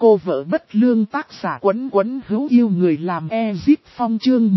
cô vợ bất lương tác giả Quấn Quấn hữu yêu người làm Ezip Phong chương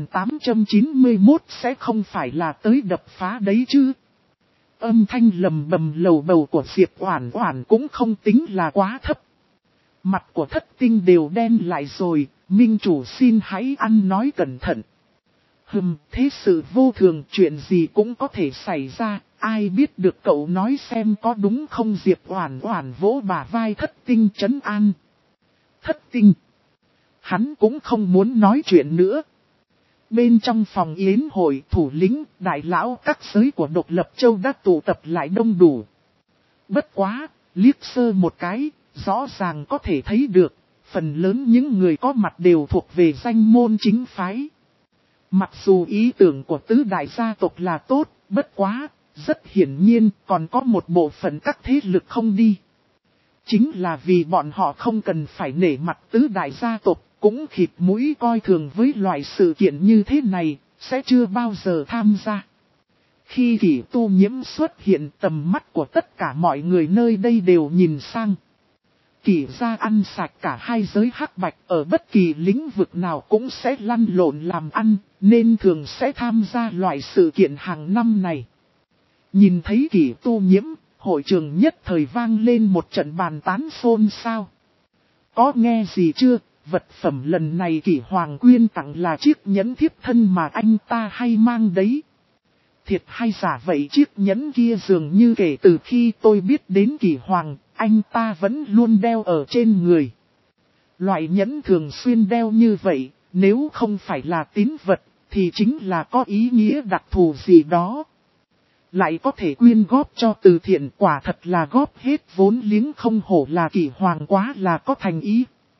1891 sẽ không phải là tới đập phá đấy chứ. Âm thanh lầm bầm lầu bầu của Diệp Oản Oản cũng không tính là quá thấp. Mặt của Thất Tinh đều đen lại rồi, minh chủ xin hãy ăn nói cẩn thận. Thế sự vô thường, chuyện gì cũng có thể xảy ra, ai biết được, cậu nói xem có đúng không? Diệp Oản Oản vỗ bả vai Thất Tinh trấn an. Thất Tinh. Hắn cũng không muốn nói chuyện nữa. Bên trong phòng yến hội, thủ lĩnh, đại lão các giới của Độc Lập Châu đã tụ tập lại đông đủ. Bất quá, liếc sơ một cái, rõ ràng có thể thấy được, phần lớn những người có mặt đều thuộc về danh môn chính phái. Mặc dù ý tưởng của tứ đại gia tộc là tốt, bất quá, rất hiển nhiên còn có một bộ phận các thế lực không đi. Chính là vì bọn họ không cần phải nể mặt tứ đại gia tộc, cũng khịt mũi coi thường với loại sự kiện như thế này, sẽ chưa bao giờ tham gia. Khi Kỷ Tu Nhiễm xuất hiện, tầm mắt của tất cả mọi người nơi đây đều nhìn sang. Kỷ gia ăn sạch cả hai giới hắc bạch, ở bất kỳ lĩnh vực nào cũng sẽ lăn lộn làm ăn, nên thường sẽ tham gia loại sự kiện hàng năm này. Nhìn thấy Kỷ Tu Nhiễm, hội trường nhất thời vang lên một trận bàn tán xôn xao. Có nghe gì chưa? Vật phẩm lần này Kỷ Hoàng quyên tặng là chiếc nhẫn thiếp thân mà anh ta hay mang đấy. Thiệt hay giả vậy? Chiếc nhẫn kia dường như kể từ khi tôi biết đến Kỷ Hoàng, anh ta vẫn luôn đeo ở trên người. Loại nhẫn thường xuyên đeo như vậy, nếu không phải là tín vật, thì chính là có ý nghĩa đặc thù gì đó. Lại có thể quyên góp cho từ thiện, quả thật là góp hết vốn liếng, không hổ là Kỷ Hoàng, quá là có thành ý.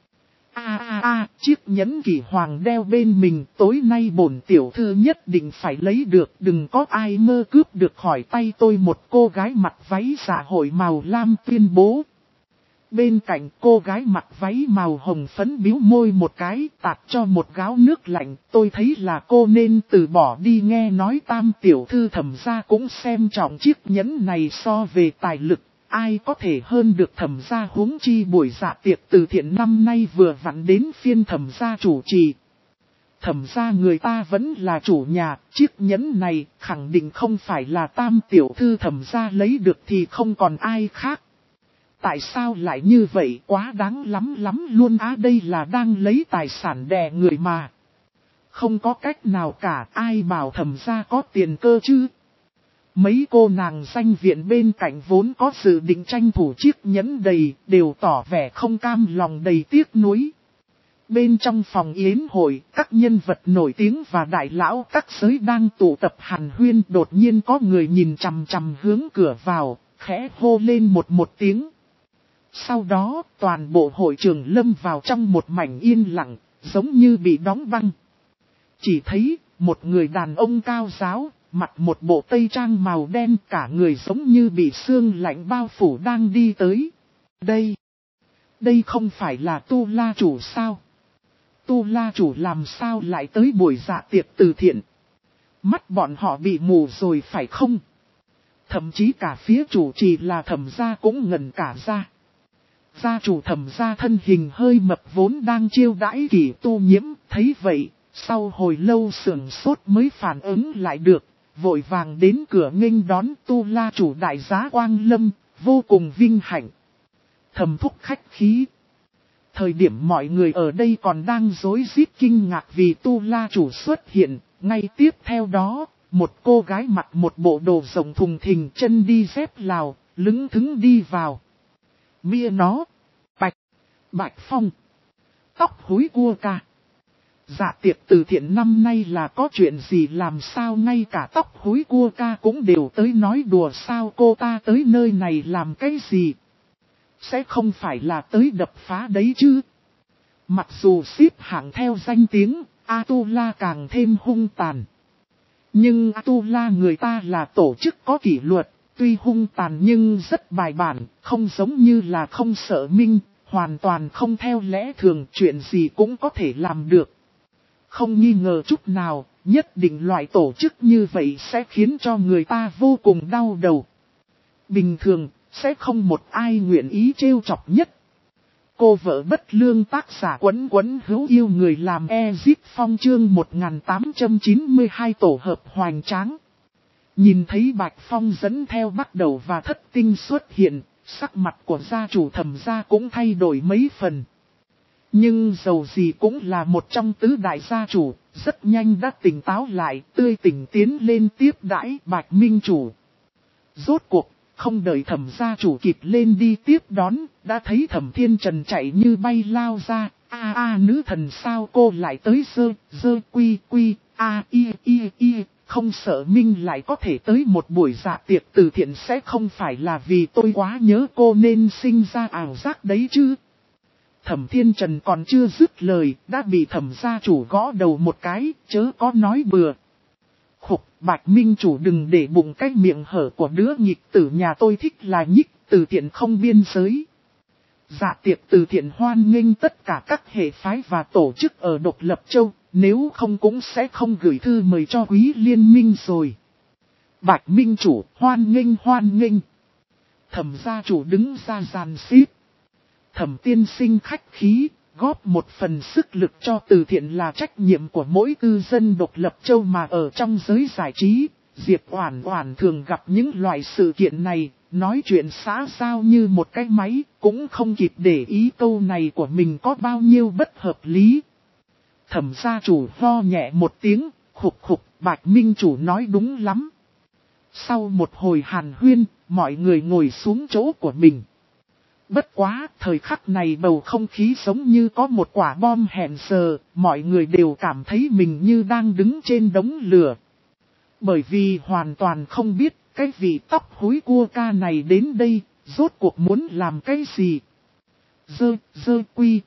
Chiếc nhẫn Kỷ Hoàng đeo bên mình, tối nay bổn tiểu thư nhất định phải lấy được, đừng có ai mơ cướp được khỏi tay tôi. Một cô gái mặc váy dạ hội màu lam tuyên bố. Bên cạnh cô gái mặc váy màu hồng phấn bĩu môi một cái, tạt cho một gáo nước lạnh. Tôi thấy là cô nên từ bỏ đi. Nghe nói Tam tiểu thư Thẩm gia cũng xem trọng chiếc nhẫn này, so về tài lực, ai có thể hơn được Thẩm gia, huống chi buổi dạ tiệc từ thiện năm nay vừa vặn đến phiên Thẩm gia chủ trì. Thẩm gia người ta vẫn là chủ nhà, chiếc nhẫn này khẳng định không phải là Tam tiểu thư Thẩm gia lấy được thì không còn ai khác. Tại sao lại như vậy? Quá đáng lắm luôn á, đây là đang lấy tài sản đè người mà. Không có cách nào cả, ai bảo Thẩm gia có tiền cơ chứ. Mấy cô nàng danh viện bên cạnh vốn có dự định tranh thủ chiếc nhẫn đầy, đều tỏ vẻ không cam lòng, đầy tiếc nuối. Bên trong phòng yến hội, các nhân vật nổi tiếng và đại lão các giới đang tụ tập hàn huyên. Đột nhiên có người nhìn chằm chằm hướng cửa vào, khẽ hô lên một tiếng. Sau đó, toàn bộ hội trường lâm vào trong một mảnh yên lặng, giống như bị đóng băng. Chỉ thấy, một người đàn ông cao ráo, mặc một bộ tây trang màu đen, cả người giống như bị sương lạnh bao phủ đang đi tới. Đây không phải là Tu La chủ sao? Tu La chủ làm sao lại tới buổi dạ tiệc từ thiện? Mắt bọn họ bị mù rồi phải không? Thậm chí cả phía chủ trì là Thẩm gia cũng ngẩn cả ra. Gia chủ Thẩm gia thân hình hơi mập vốn đang chiêu đãi Kỷ Tu Nhiễm, thấy vậy, sau hồi lâu sửng sốt mới phản ứng lại được, vội vàng đến cửa nghênh đón. Tu La chủ đại giá quang lâm, vô cùng vinh hạnh. Thẩm thúc khách khí. Thời điểm mọi người ở đây còn đang rối rít kinh ngạc vì Tu La chủ xuất hiện, ngay tiếp theo đó, một cô gái mặc một bộ đồ rộng thùng thình, chân đi dép Lào, lững thững đi vào. Mia nó, Bạch Phong, tóc húi cua ca. Dạ tiệc từ thiện năm nay là có chuyện gì, làm sao ngay cả tóc húi cua ca cũng đều tới nói đùa sao? Cô ta tới nơi này làm cái gì? Sẽ không phải là tới đập phá đấy chứ? Mặc dù xếp hạng theo danh tiếng, Atula càng thêm hung tàn. Nhưng Atula người ta là tổ chức có kỷ luật, tuy hung tàn nhưng rất bài bản, không giống như là Không Sợ Minh, hoàn toàn không theo lẽ thường, chuyện gì cũng có thể làm được. Không nghi ngờ chút nào, nhất định loại tổ chức như vậy sẽ khiến cho người ta vô cùng đau đầu. Bình thường, sẽ không một ai nguyện ý trêu chọc nhất. Cô vợ bất lương tác giả Quấn Quấn hữu yêu người làm Ezip Phong chương 1892 tổ hợp hoành tráng. Nhìn thấy Bạch Phong dẫn theo bắt đầu và thất tinh xuất hiện, sắc mặt của gia chủ Thẩm gia cũng thay đổi mấy phần. Nhưng dầu gì cũng là một trong tứ đại gia chủ, rất nhanh đã tỉnh táo lại, tươi tỉnh tiến lên tiếp đãi Bạch Minh chủ. Rốt cuộc, không đợi Thẩm gia chủ kịp lên đi tiếp đón, đã thấy Thẩm Thiên Trần chạy như bay lao ra. Nữ thần sao cô lại tới dơ quy không sợ Minh lại có thể tới một buổi dạ tiệc từ thiện sẽ không phải là vì tôi quá nhớ cô nên sinh ra ảo giác đấy chứ. Thẩm Thiên Trần còn chưa dứt lời, đã bị Thẩm gia chủ gõ đầu một cái, chớ có nói bừa. Khục, Bạch Minh chủ đừng để bụng cái miệng hở của đứa nghịch tử nhà tôi thích là nhích, từ thiện không biên giới. Dạ tiệc từ thiện hoan nghênh tất cả các hệ phái và tổ chức ở Độc Lập Châu, nếu không cũng sẽ không gửi thư mời cho quý liên minh rồi. Bạch Minh chủ, hoan nghênh. Thẩm gia chủ đứng ra giàn xếp. Thẩm tiên sinh khách khí, góp một phần sức lực cho từ thiện là trách nhiệm của mỗi cư dân Độc Lập Châu mà ở trong giới giải trí. Diệp Oản Oản thường gặp những loại sự kiện này, nói chuyện xã giao như một cái máy, cũng không kịp để ý câu này của mình có bao nhiêu bất hợp lý. Thẩm gia chủ ho nhẹ một tiếng, khục, Bạch Minh chủ nói đúng lắm. Sau một hồi hàn huyên, mọi người ngồi xuống chỗ của mình. Bất quá, thời khắc này bầu không khí giống như có một quả bom hẹn giờ, mọi người đều cảm thấy mình như đang đứng trên đống lửa. Bởi vì hoàn toàn không biết cái vị tóc húi cua ca này đến đây, rốt cuộc muốn làm cái gì. Dơ quy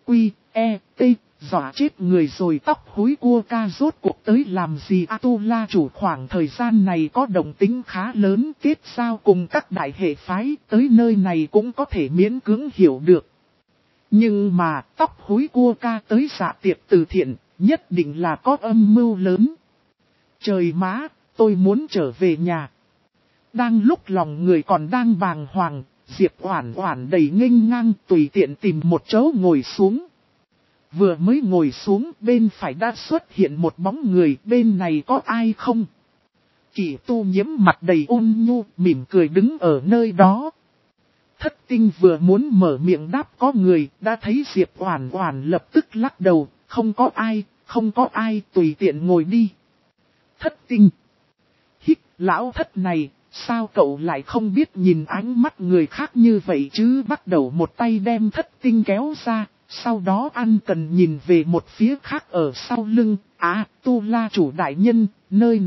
dọa chết người rồi, tóc húi cua ca rốt cuộc tới làm gì. Tu La chủ khoảng thời gian này có động tính khá lớn, kết giao cùng các đại hệ phái, tới nơi này cũng có thể miễn cưỡng hiểu được. Nhưng mà tóc húi cua ca tới dạ tiệc từ thiện, nhất định là có âm mưu lớn. Trời má, tôi muốn trở về nhà. Đang lúc lòng người còn đang bàng hoàng, Diệp Oản Oản đầy nghênh ngang tùy tiện tìm một chỗ ngồi xuống. Vừa mới ngồi xuống, bên phải đã xuất hiện một bóng người, bên này có ai không? Kỷ Tu Nhiễm mặt đầy ôn nhu, mỉm cười đứng ở nơi đó. Thất tinh vừa muốn mở miệng đáp có người, đã thấy Diệp Oản Oản lập tức lắc đầu, không có ai, tùy tiện ngồi đi. Thất tinh. Hít, lão thất này, sao cậu lại không biết nhìn ánh mắt người khác như vậy chứ? Bắt đầu một tay đem thất tinh kéo ra, sau đó ăn cần nhìn về một phía khác ở sau lưng. Tu La chủ đại nhân, nơi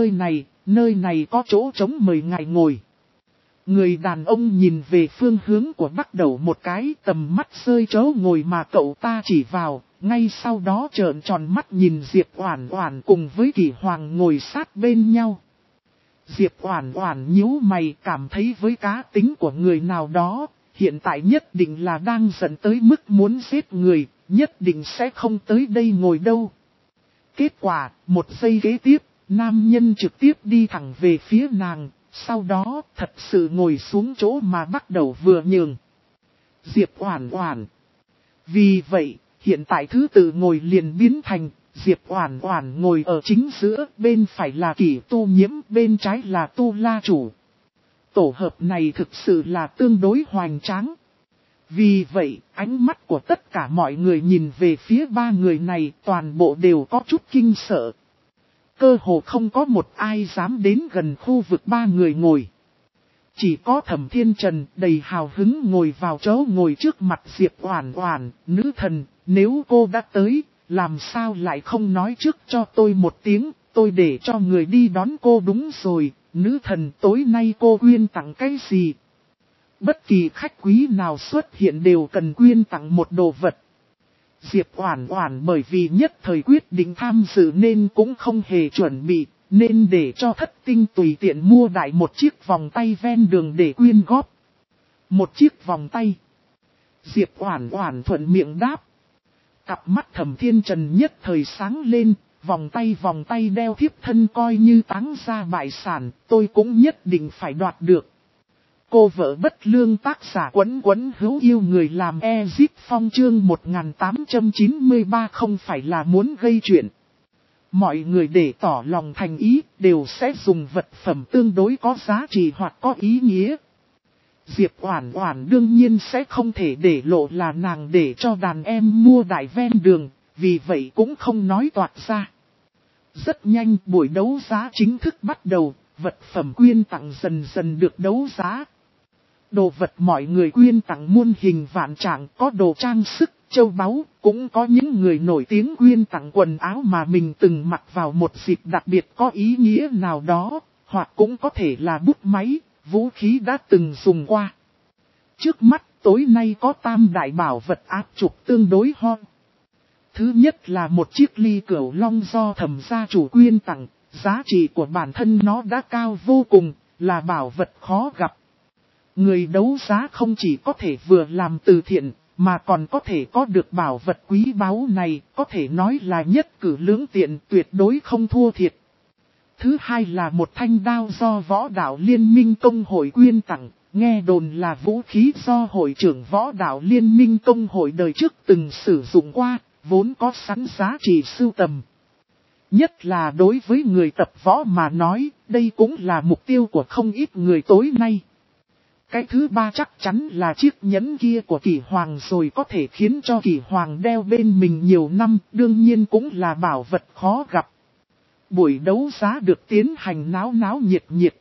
này có chỗ trống mời ngài ngồi. Người đàn ông nhìn về phương hướng của bắt đầu một cái, tầm mắt rơi chỗ ngồi mà cậu ta chỉ vào, ngay sau đó trợn tròn mắt nhìn Diệp Oản Oản cùng với Kỷ Hoàng ngồi sát bên nhau. Diệp Oản Oản nhíu mày, cảm thấy với cá tính của người nào đó, hiện tại nhất định là đang giận tới mức muốn giết người, nhất định sẽ không tới đây ngồi đâu. Kết quả, một giây kế tiếp, nam nhân trực tiếp đi thẳng về phía nàng, sau đó thật sự ngồi xuống chỗ mà bắt đầu vừa nhường. Diệp Oản Oản. Vì vậy, hiện tại thứ tự ngồi liền biến thành Diệp Oản Oản ngồi ở chính giữa, bên phải là Kỷ Tu Nhiễm, bên trái là Tu La chủ. Tổ hợp này thực sự là tương đối hoành tráng. Vì vậy, ánh mắt của tất cả mọi người nhìn về phía ba người này, toàn bộ đều có chút kinh sợ. Cơ hồ không có một ai dám đến gần khu vực ba người ngồi. Chỉ có Thẩm Thiên Trần đầy hào hứng ngồi vào chỗ ngồi trước mặt Diệp Oản Oản. Nữ thần, nếu cô đã tới, làm sao lại không nói trước cho tôi một tiếng, tôi để cho người đi đón cô. Đúng rồi, nữ thần, tối nay cô quyên tặng cái gì? Bất kỳ khách quý nào xuất hiện đều cần quyên tặng một đồ vật. Diệp Oản Oản bởi vì nhất thời quyết định tham dự nên cũng không hề chuẩn bị, nên để cho thất tinh tùy tiện mua đại một chiếc vòng tay ven đường để quyên góp. Một chiếc vòng tay. Diệp Oản Oản thuận miệng đáp. Cặp mắt Thẩm Thiên Trần nhất thời sáng lên, vòng tay đeo thiếp thân coi như táng ra bại sản, tôi cũng nhất định phải đoạt được. Cô vợ bất lương tác giả Quấn Quấn hữu yêu người làm Ezip Phong chương 1893 không phải là muốn gây chuyện. Mọi người để tỏ lòng thành ý đều sẽ dùng vật phẩm tương đối có giá trị hoặc có ý nghĩa. Diệp Oản Oản đương nhiên sẽ không thể để lộ là nàng để cho đàn em mua đại ven đường, vì vậy cũng không nói toạc ra. Rất nhanh buổi đấu giá chính thức bắt đầu, vật phẩm quyên tặng dần dần được đấu giá. Đồ vật mọi người quyên tặng muôn hình vạn trạng, có đồ trang sức, châu báu, cũng có những người nổi tiếng quyên tặng quần áo mà mình từng mặc vào một dịp đặc biệt có ý nghĩa nào đó, hoặc cũng có thể là bút máy, vũ khí đã từng dùng qua. Trước mắt tối nay có tam đại bảo vật áp trục tương đối hot. Thứ nhất là một chiếc ly cửu long do Thẩm gia chủ quyên tặng, giá trị của bản thân nó đã cao vô cùng, là bảo vật khó gặp. Người đấu giá không chỉ có thể vừa làm từ thiện, mà còn có thể có được bảo vật quý báu này, có thể nói là nhất cử lưỡng tiện, tuyệt đối không thua thiệt. Thứ hai là một thanh đao do Võ Đạo Liên minh Công hội quyên tặng, nghe đồn là vũ khí do hội trưởng Võ Đạo Liên minh Công hội đời trước từng sử dụng qua, vốn có sẵn giá trị sưu tầm. Nhất là đối với người tập võ mà nói, đây cũng là mục tiêu của không ít người tối nay. Cái thứ ba chắc chắn là chiếc nhẫn kia của Kỷ Hoàng rồi, có thể khiến cho Kỷ Hoàng đeo bên mình nhiều năm, đương nhiên cũng là bảo vật khó gặp. Buổi đấu giá được tiến hành náo náo nhiệt nhiệt.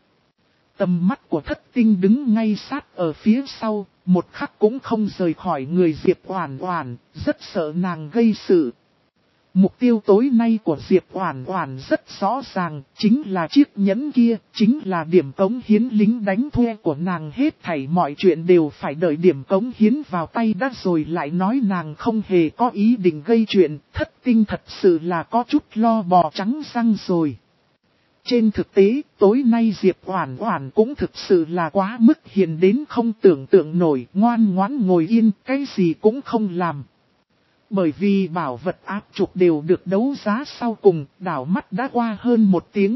Tầm mắt của Thất Tinh đứng ngay sát ở phía sau, một khắc cũng không rời khỏi người Diệp Oản Oản, rất sợ nàng gây sự. Mục tiêu tối nay của Diệp Oản Oản rất rõ ràng, chính là chiếc nhẫn kia, chính là điểm cống hiến lính đánh thuê của nàng, hết thảy mọi chuyện đều phải đợi điểm cống hiến vào tay đã rồi lại nói nàng không hề có ý định gây chuyện, Thất Tinh thật sự là có chút lo bò trắng răng rồi. Trên thực tế, tối nay Diệp Oản Oản cũng thực sự là quá mức hiền đến không tưởng tượng nổi, ngoan ngoãn ngồi yên, cái gì cũng không làm. Bởi vì bảo vật áp trục đều được đấu giá sau cùng, đảo mắt đã qua hơn 1 tiếng.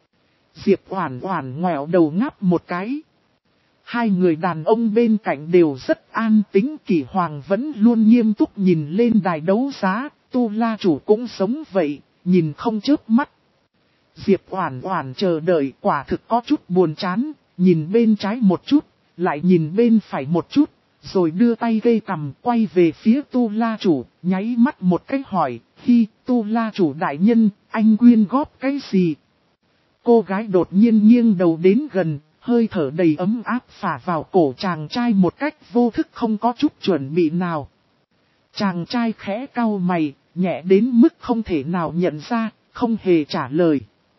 Diệp Oản Oản ngoẹo đầu ngáp một cái. Hai người đàn ông bên cạnh đều rất an tĩnh, Kỷ Hoàng vẫn luôn nghiêm túc nhìn lên đài đấu giá, Tu La chủ cũng sống vậy, nhìn không chớp mắt. Diệp Oản Oản chờ đợi quả thực có chút buồn chán, nhìn bên trái một chút, lại nhìn bên phải một chút. Rồi đưa tay gây cằm quay về phía Tu La chủ, nháy mắt một cái hỏi, khi Tu La chủ đại nhân, anh quyên góp cái gì? Cô gái đột nhiên nghiêng đầu đến gần, hơi thở đầy ấm áp phả vào cổ chàng trai một cách vô thức không có chút chuẩn bị nào. Chàng trai khẽ cau mày, nhẹ đến mức không thể nào nhận ra, không hề trả lời.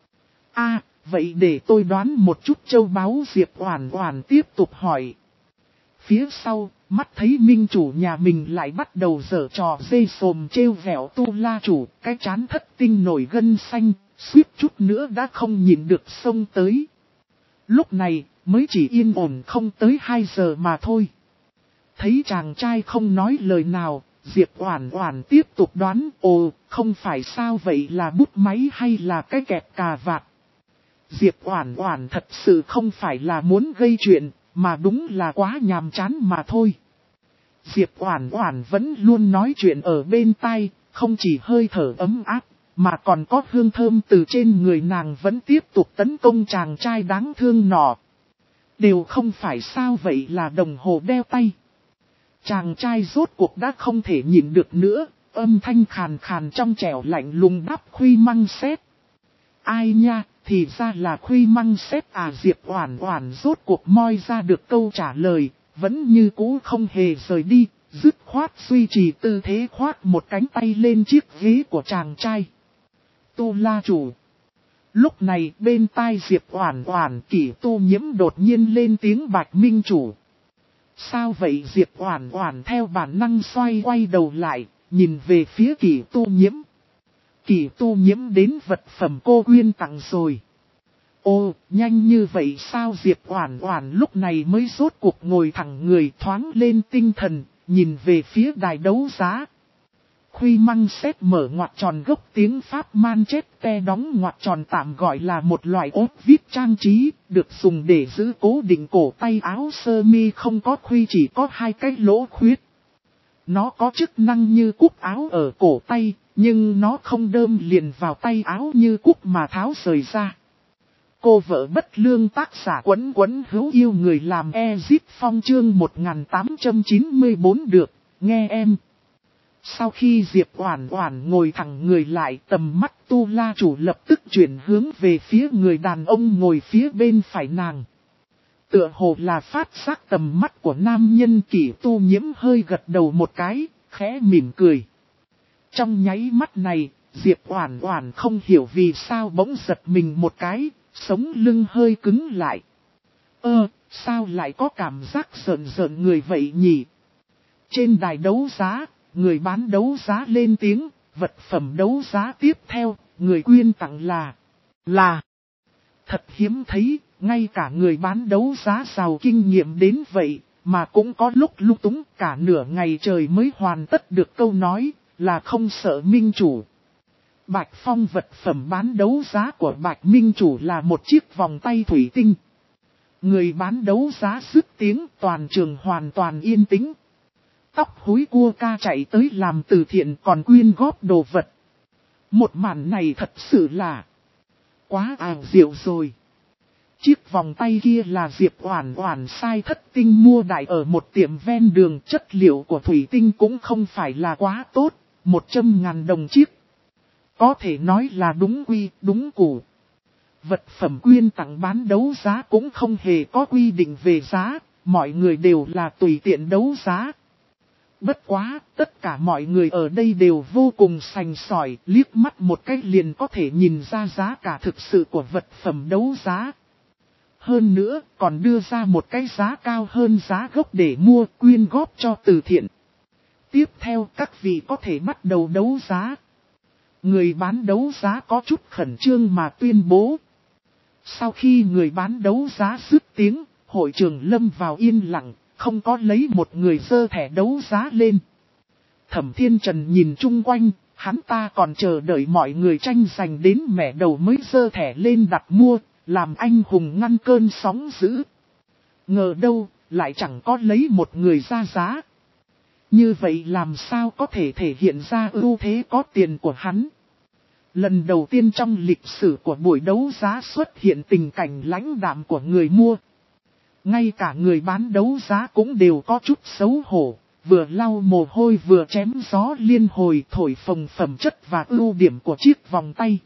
Vậy để tôi đoán một chút châu báu. Diệp Oản Oản tiếp tục hỏi. Phía sau, mắt thấy minh chủ nhà mình lại bắt đầu giở trò dây xồm trêu vẻo Tu La chủ, cái trán Thất Tinh nổi gân xanh, suýt chút nữa đã không nhịn được xông tới. Lúc này, mới chỉ yên ổn không tới 2 giờ mà thôi. Thấy chàng trai không nói lời nào, Diệp Oản Oản tiếp tục đoán, không phải sao vậy, là bút máy hay là cái kẹp cà vạt. Diệp Oản Oản thật sự không phải là muốn gây chuyện, mà đúng là quá nhàm chán mà thôi. Diệp Oản Oản vẫn luôn nói chuyện ở bên tai, không chỉ hơi thở ấm áp, mà còn có hương thơm từ trên người nàng vẫn tiếp tục tấn công chàng trai đáng thương nọ. Đều không phải sao vậy, là đồng hồ đeo tay. Chàng trai rốt cuộc đã không thể nhịn được nữa, âm thanh khàn khàn trong trẻo lạnh lùng đáp, Khuy Măng Sét. Ai nha, thì ra là Khuy Măng Sét à. Diệp Oản Oản rốt cuộc moi ra được câu trả lời, vẫn như cũ không hề rời đi, dứt khoát duy trì tư thế khoác một cánh tay lên chiếc ghế của chàng trai. Tu La chủ. Lúc này bên tai Diệp Oản Oản, Kỷ Tu Nhiễm đột nhiên lên tiếng, Bạch Minh chủ. Sao vậy? Diệp Oản Oản theo bản năng xoay quay đầu lại, nhìn về phía Kỷ Tu Nhiễm. Kỷ Tu Nhiễm đến vật phẩm cô quyên tặng rồi. Nhanh như vậy sao? Diệp Oản Oản lúc này mới rốt cuộc ngồi thẳng người, thoáng lên tinh thần, nhìn về phía đài đấu giá. Khuy măng xét mở ngoặc tròn gốc tiếng Pháp Manchester đóng ngoặc tròn tạm gọi là một loại ốp vít trang trí, được dùng để giữ cố định cổ tay áo sơ mi không có khuy chỉ có hai cái lỗ khuyết. Nó có chức năng như cúc áo ở cổ tay, nhưng nó không đơm liền vào tay áo như cúc mà tháo rời ra. Cô vợ bất lương tác giả Quấn Quấn hữu yêu người làm Ezip Phong chương 1894 được, nghe em. Sau khi Diệp Oản Oản ngồi thẳng người lại, tầm mắt Tu La chủ lập tức chuyển hướng về phía người đàn ông ngồi phía bên phải nàng. Tựa hồ là phát giác tầm mắt của nam nhân Kỷ Tu Nhiễm hơi gật đầu một cái, khẽ mỉm cười. Trong nháy mắt này, Diệp Oản Oản không hiểu vì sao bỗng giật mình một cái, sống lưng hơi cứng lại. Sao lại có cảm giác rợn rợn người vậy nhỉ? Trên đài đấu giá, người bán đấu giá lên tiếng, vật phẩm đấu giá tiếp theo, người quyên tặng là thật hiếm thấy, ngay cả người bán đấu giá giàu kinh nghiệm đến vậy, mà cũng có lúc lung túng cả nửa ngày trời mới hoàn tất được câu nói, là không sợ minh chủ. Bạch Phong vật phẩm bán đấu giá của Bạch Minh Chủ là một chiếc vòng tay thủy tinh. Người bán đấu giá dứt tiếng, toàn trường hoàn toàn yên tĩnh. Tóc húi cua ca chạy tới làm từ thiện còn quyên góp đồ vật. Một màn này thật sự là quá ảo diệu rồi. Chiếc vòng tay kia là Diệp Oản Oản sai thất tinh mua đại ở một tiệm ven đường, chất liệu của thủy tinh cũng không phải là quá tốt, 100.000 đồng chiếc. Có thể nói là đúng quy, đúng củ. Vật phẩm quyên tặng bán đấu giá cũng không hề có quy định về giá, mọi người đều là tùy tiện đấu giá. Bất quá, tất cả mọi người ở đây đều vô cùng sành sỏi, liếc mắt một cái liền có thể nhìn ra giá cả thực sự của vật phẩm đấu giá. Hơn nữa, còn đưa ra một cái giá cao hơn giá gốc để mua quyên góp cho từ thiện. Tiếp theo các vị có thể bắt đầu đấu giá. Người bán đấu giá có chút khẩn trương mà tuyên bố. Sau khi người bán đấu giá dứt tiếng, hội trường lâm vào yên lặng, không có lấy một người giơ thẻ đấu giá lên. Thẩm Thiên Trần nhìn chung quanh, hắn ta còn chờ đợi mọi người tranh giành đến mẻ đầu mới giơ thẻ lên đặt mua, làm anh hùng ngăn cơn sóng dữ. Ngờ đâu, lại chẳng có lấy một người ra giá. Như vậy làm sao có thể thể hiện ra ưu thế có tiền của hắn. Lần đầu tiên trong lịch sử của buổi đấu giá xuất hiện tình cảnh lãnh đạm của người mua. Ngay cả người bán đấu giá cũng đều có chút xấu hổ, vừa lau mồ hôi vừa chém gió liên hồi thổi phồng phẩm chất và ưu điểm của chiếc vòng tay.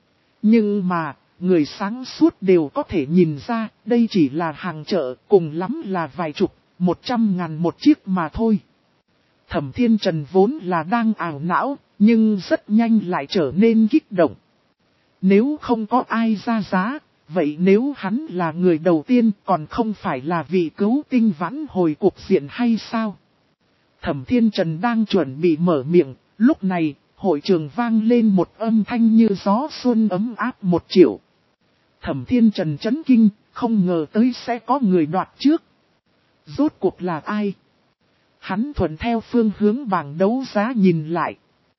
Nhưng mà, người sáng suốt đều có thể nhìn ra, đây chỉ là hàng chợ, cùng lắm là vài chục, 100.000 một chiếc mà thôi. Thẩm Thiên Trần vốn là đang ảo não, nhưng rất nhanh lại trở nên kích động. Nếu không có ai ra giá, vậy nếu hắn là người đầu tiên còn không phải là vị cứu tinh vãn hồi cuộc diện hay sao? Thẩm Thiên Trần đang chuẩn bị mở miệng, lúc này, hội trường vang lên một âm thanh như gió xuân ấm áp 1 triệu. Thẩm Thiên Trần chấn kinh, không ngờ tới sẽ có người đoạt trước. Rốt cuộc là ai? Hắn thuận theo phương hướng bảng đấu giá nhìn lại.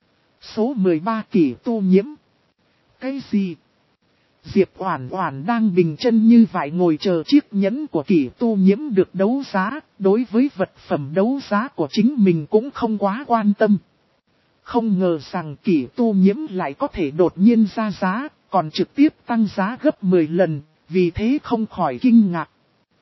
Số 13 Kỷ Tu Nhiễm. Cái gì? Diệp Oản Oản đang bình chân như vậy ngồi chờ chiếc nhẫn của Kỷ Tu Nhiễm được đấu giá, đối với vật phẩm đấu giá của chính mình cũng không quá quan tâm. Không ngờ rằng Kỷ Tu Nhiễm lại có thể đột nhiên ra giá, còn trực tiếp tăng giá gấp 10 lần, vì thế không khỏi kinh ngạc.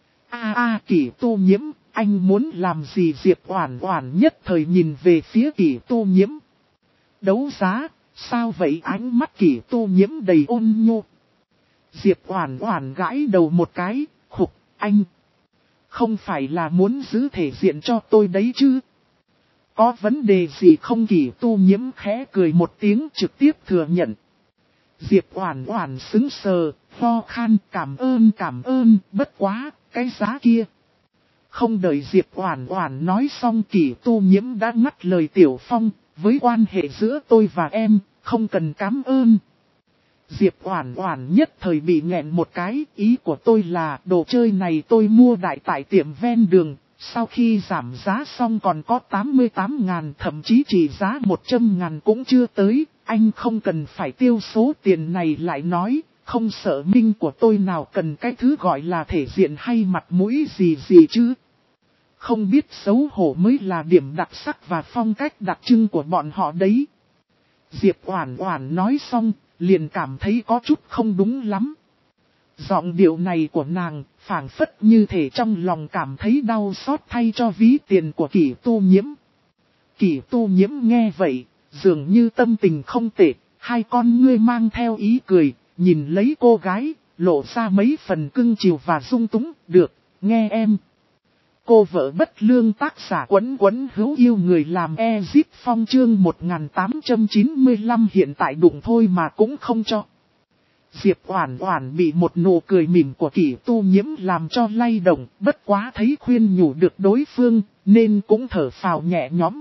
Kỷ Tu Nhiễm, anh muốn làm gì? Diệp Oản Oản nhất thời nhìn về phía Kỷ Tu Nhiễm. Đấu giá, sao vậy? Ánh mắt Kỷ Tu Nhiễm đầy ôn nhu. Diệp Oản Oản gãi đầu một cái, khục, anh không phải là muốn giữ thể diện cho tôi đấy chứ? Có vấn đề gì không? Kỷ Tu Nhiễm khẽ cười một tiếng trực tiếp thừa nhận. Diệp Oản Oản sững sờ, ho khan, cảm ơn, bất quá, cái giá kia. Không đợi Diệp Oản Oản nói xong, Kỷ Tu Nhiễm đã ngắt lời Tiểu Phong, với quan hệ giữa tôi và em, không cần cảm ơn. Diệp Oản Oản nhất thời bị nghẹn một cái, ý của tôi là đồ chơi này tôi mua đại tại tiệm ven đường, Sau khi giảm giá xong còn có 88.000, thậm chí chỉ giá 100.000 cũng chưa tới, anh không cần phải tiêu số tiền này lại nói, không sợ minh của tôi nào cần cái thứ gọi là thể diện hay mặt mũi gì gì chứ. Không biết xấu hổ mới là điểm đặc sắc và phong cách đặc trưng của bọn họ đấy. Diệp Oản Oản nói xong, liền cảm thấy có chút không đúng lắm. Giọng điệu này của nàng, phảng phất như thể trong lòng cảm thấy đau xót thay cho ví tiền của Kỷ Tu Nhiễm. Kỷ Tu Nhiễm nghe vậy, dường như tâm tình không tệ, hai con ngươi mang theo ý cười, nhìn lấy cô gái, lộ ra mấy phần cưng chiều và dung túng, được, nghe em. Cô vợ bất lương tác giả Quấn Quấn hữu yêu người làm Ezip Phong chương 1895 hiện tại đụng thôi mà cũng không cho. Diệp Oản Oản bị một nụ cười mỉm của Kỷ Tu Nhiễm làm cho lay động, bất quá thấy khuyên nhủ được đối phương, nên cũng thở phào nhẹ nhõm.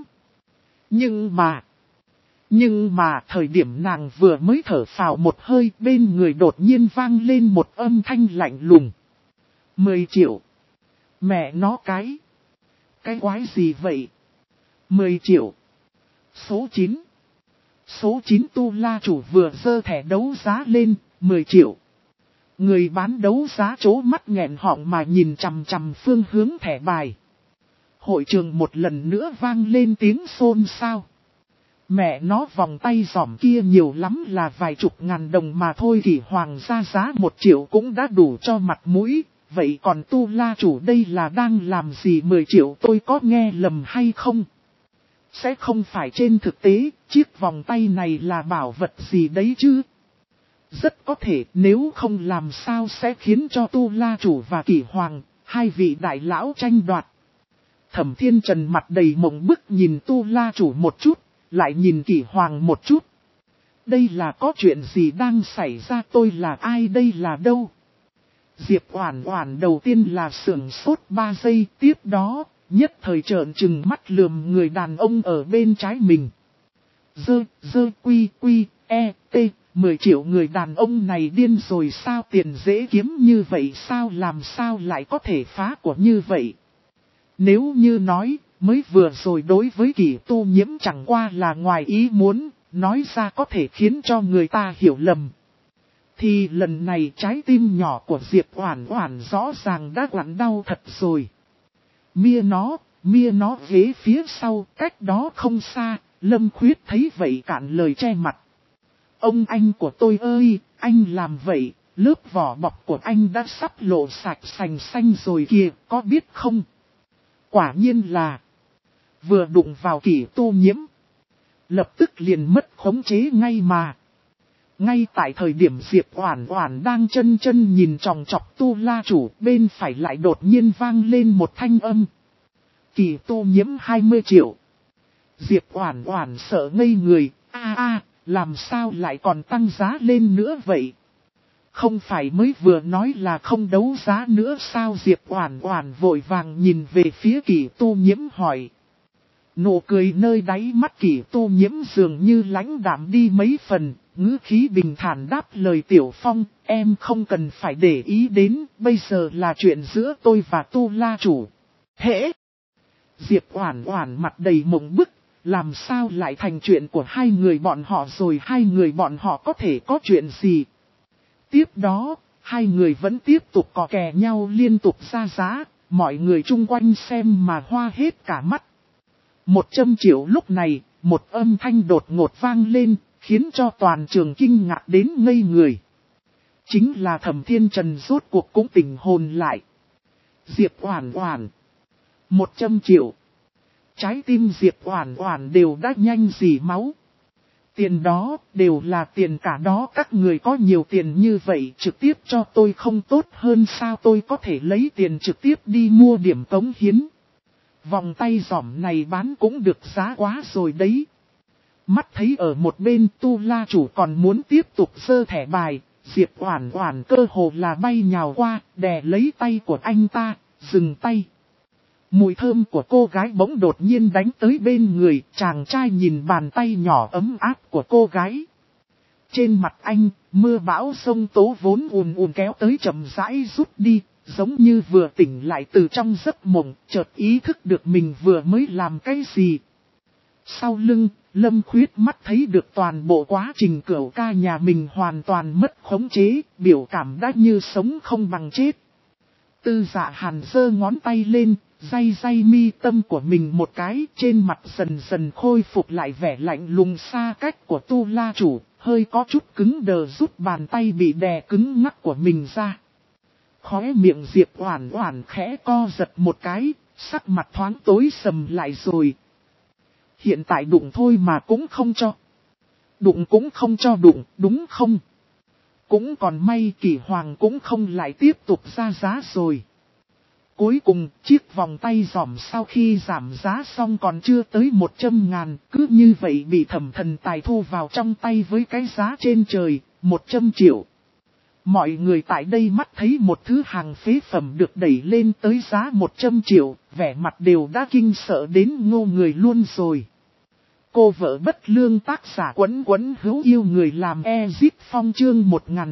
Nhưng mà thời điểm nàng vừa mới thở phào một hơi, bên người đột nhiên vang lên một âm thanh lạnh lùng. 10 triệu. Mẹ nó cái quái gì vậy? 10 triệu. Số 9. Số 9 Tu La chủ vừa giơ thẻ đấu giá lên, 10 triệu. Người bán đấu giá trố mắt nghẹn họng mà nhìn chằm chằm phương hướng thẻ bài. Hội trường một lần nữa vang lên tiếng xôn xao. Mẹ nó vòng tay giỏm kia nhiều lắm là vài chục ngàn đồng mà thôi, Kỷ Hoàng ra giá 1 triệu cũng đã đủ cho mặt mũi. Vậy còn Tu La chủ đây là đang làm gì? 10 triệu tôi có nghe lầm hay không? Sẽ không phải trên thực tế, chiếc vòng tay này là bảo vật gì đấy chứ? Rất có thể, nếu không làm sao sẽ khiến cho Tu La chủ và Kỷ Hoàng, hai vị đại lão tranh đoạt. Thẩm Thiên Trần mặt đầy mộng bức nhìn Tu La chủ một chút, lại nhìn Kỷ Hoàng một chút. Đây là có chuyện gì đang xảy ra? Tôi là ai, đây là đâu? Diệp Oản Oản đầu tiên là sửng sốt 3 giây, tiếp đó, nhất thời trợn trừng mắt lườm người đàn ông ở bên trái mình. Quy, t, 10 triệu, người đàn ông này điên rồi sao? Tiền dễ kiếm như vậy sao, làm sao lại có thể phá của như vậy? Nếu như nói, mới vừa rồi đối với Kỷ Tu Nhiễm chẳng qua là ngoài ý muốn, nói ra có thể khiến cho người ta hiểu lầm. Thì lần này trái tim nhỏ của Diệp Oản Oản rõ ràng đã quặn đau thật rồi. Mia nó ghế phía sau, cách đó không xa, Lâm Khuyết thấy vậy cạn lời che mặt. Ông anh của tôi ơi, anh làm vậy, lớp vỏ bọc của anh đã sắp lộ sạch sành xanh rồi kìa, có biết không? Quả nhiên là vừa đụng vào Kỷ Tu Nhiễm, lập tức liền mất khống chế ngay mà. Ngay tại thời điểm Diệp Oản Oản đang chân nhìn chòng chọc Tu La chủ, bên phải lại đột nhiên vang lên một thanh âm. Kỷ Tu Nhiễm 20 triệu. Diệp Oản Oản sợ ngây người, làm sao lại còn tăng giá lên nữa vậy? Không phải mới vừa nói là không đấu giá nữa sao? Diệp Oản Oản vội vàng nhìn về phía Kỷ Tu Nhiễm hỏi. Nụ cười nơi đáy mắt Kỷ Tu Nhiễm dường như lãnh đạm đi mấy phần, ngữ khí bình thản đáp lời Tiểu Phong, em không cần phải để ý đến, bây giờ là chuyện giữa tôi và Tu La chủ. Hễ! Diệp Oản Oản mặt đầy mộng bức, làm sao lại thành chuyện của hai người bọn họ rồi? Hai người bọn họ có thể có chuyện gì? Tiếp đó, hai người vẫn tiếp tục cò kè nhau liên tục ra giá, mọi người chung quanh xem mà hoa hết cả mắt. 100 triệu. Lúc này, một âm thanh đột ngột vang lên, khiến cho toàn trường kinh ngạc đến ngây người. Chính là Thẩm Thiên Trần rốt cuộc cũng tỉnh hồn lại. Diệp Oản Oản. 100 triệu. Trái tim Diệp Oản Oản đều đã nhanh rỉ máu. Tiền đó đều là tiền cả đó, các người có nhiều tiền như vậy trực tiếp cho tôi không tốt hơn sao? Tôi có thể lấy tiền trực tiếp đi mua điểm cống hiến. Vòng tay giỏm này bán cũng được giá quá rồi đấy. Mắt thấy ở một bên Tu La chủ còn muốn tiếp tục giơ thẻ bài, Diệp Oản Oản cơ hồ là bay nhào qua, đè lấy tay của anh ta, dừng tay. Mùi thơm của cô gái bỗng đột nhiên đánh tới bên người, chàng trai nhìn bàn tay nhỏ ấm áp của cô gái. Trên mặt anh, mưa bão sông tố vốn ùn kéo tới chậm rãi rút đi, giống như vừa tỉnh lại từ trong giấc mộng, chợt ý thức được mình vừa mới làm cái gì. Sau lưng, Lâm Khuyết mắt thấy được toàn bộ quá trình cửu ca nhà mình hoàn toàn mất khống chế, biểu cảm đã như sống không bằng chết. Tư Dạ Hàn giơ ngón tay lên, day mi tâm của mình một cái, trên mặt dần dần khôi phục lại vẻ lạnh lùng xa cách của Tu La chủ, hơi có chút cứng đờ rút bàn tay bị đè cứng ngắc của mình ra. Khóe miệng Diệp Oản Oản khẽ co giật một cái, sắc mặt thoáng tối sầm lại rồi. Hiện tại đụng thôi mà cũng không cho. Đụng cũng không cho đụng, đúng không? Cũng còn may Kỷ Hoàng cũng không lại tiếp tục ra giá rồi. Cuối cùng, chiếc vòng tay giỏm sau khi giảm giá xong còn chưa tới 100.000, cứ như vậy bị Thẩm Thần Tài thu vào trong tay với cái giá trên trời, 100 triệu. Mọi người tại đây mắt thấy một thứ hàng phế phẩm được đẩy lên tới giá 100 triệu, vẻ mặt đều đã kinh sợ đến ngô người luôn rồi. Cô vợ bất lương tác giả Quấn Quấn hữu yêu người làm Ezip Phong chương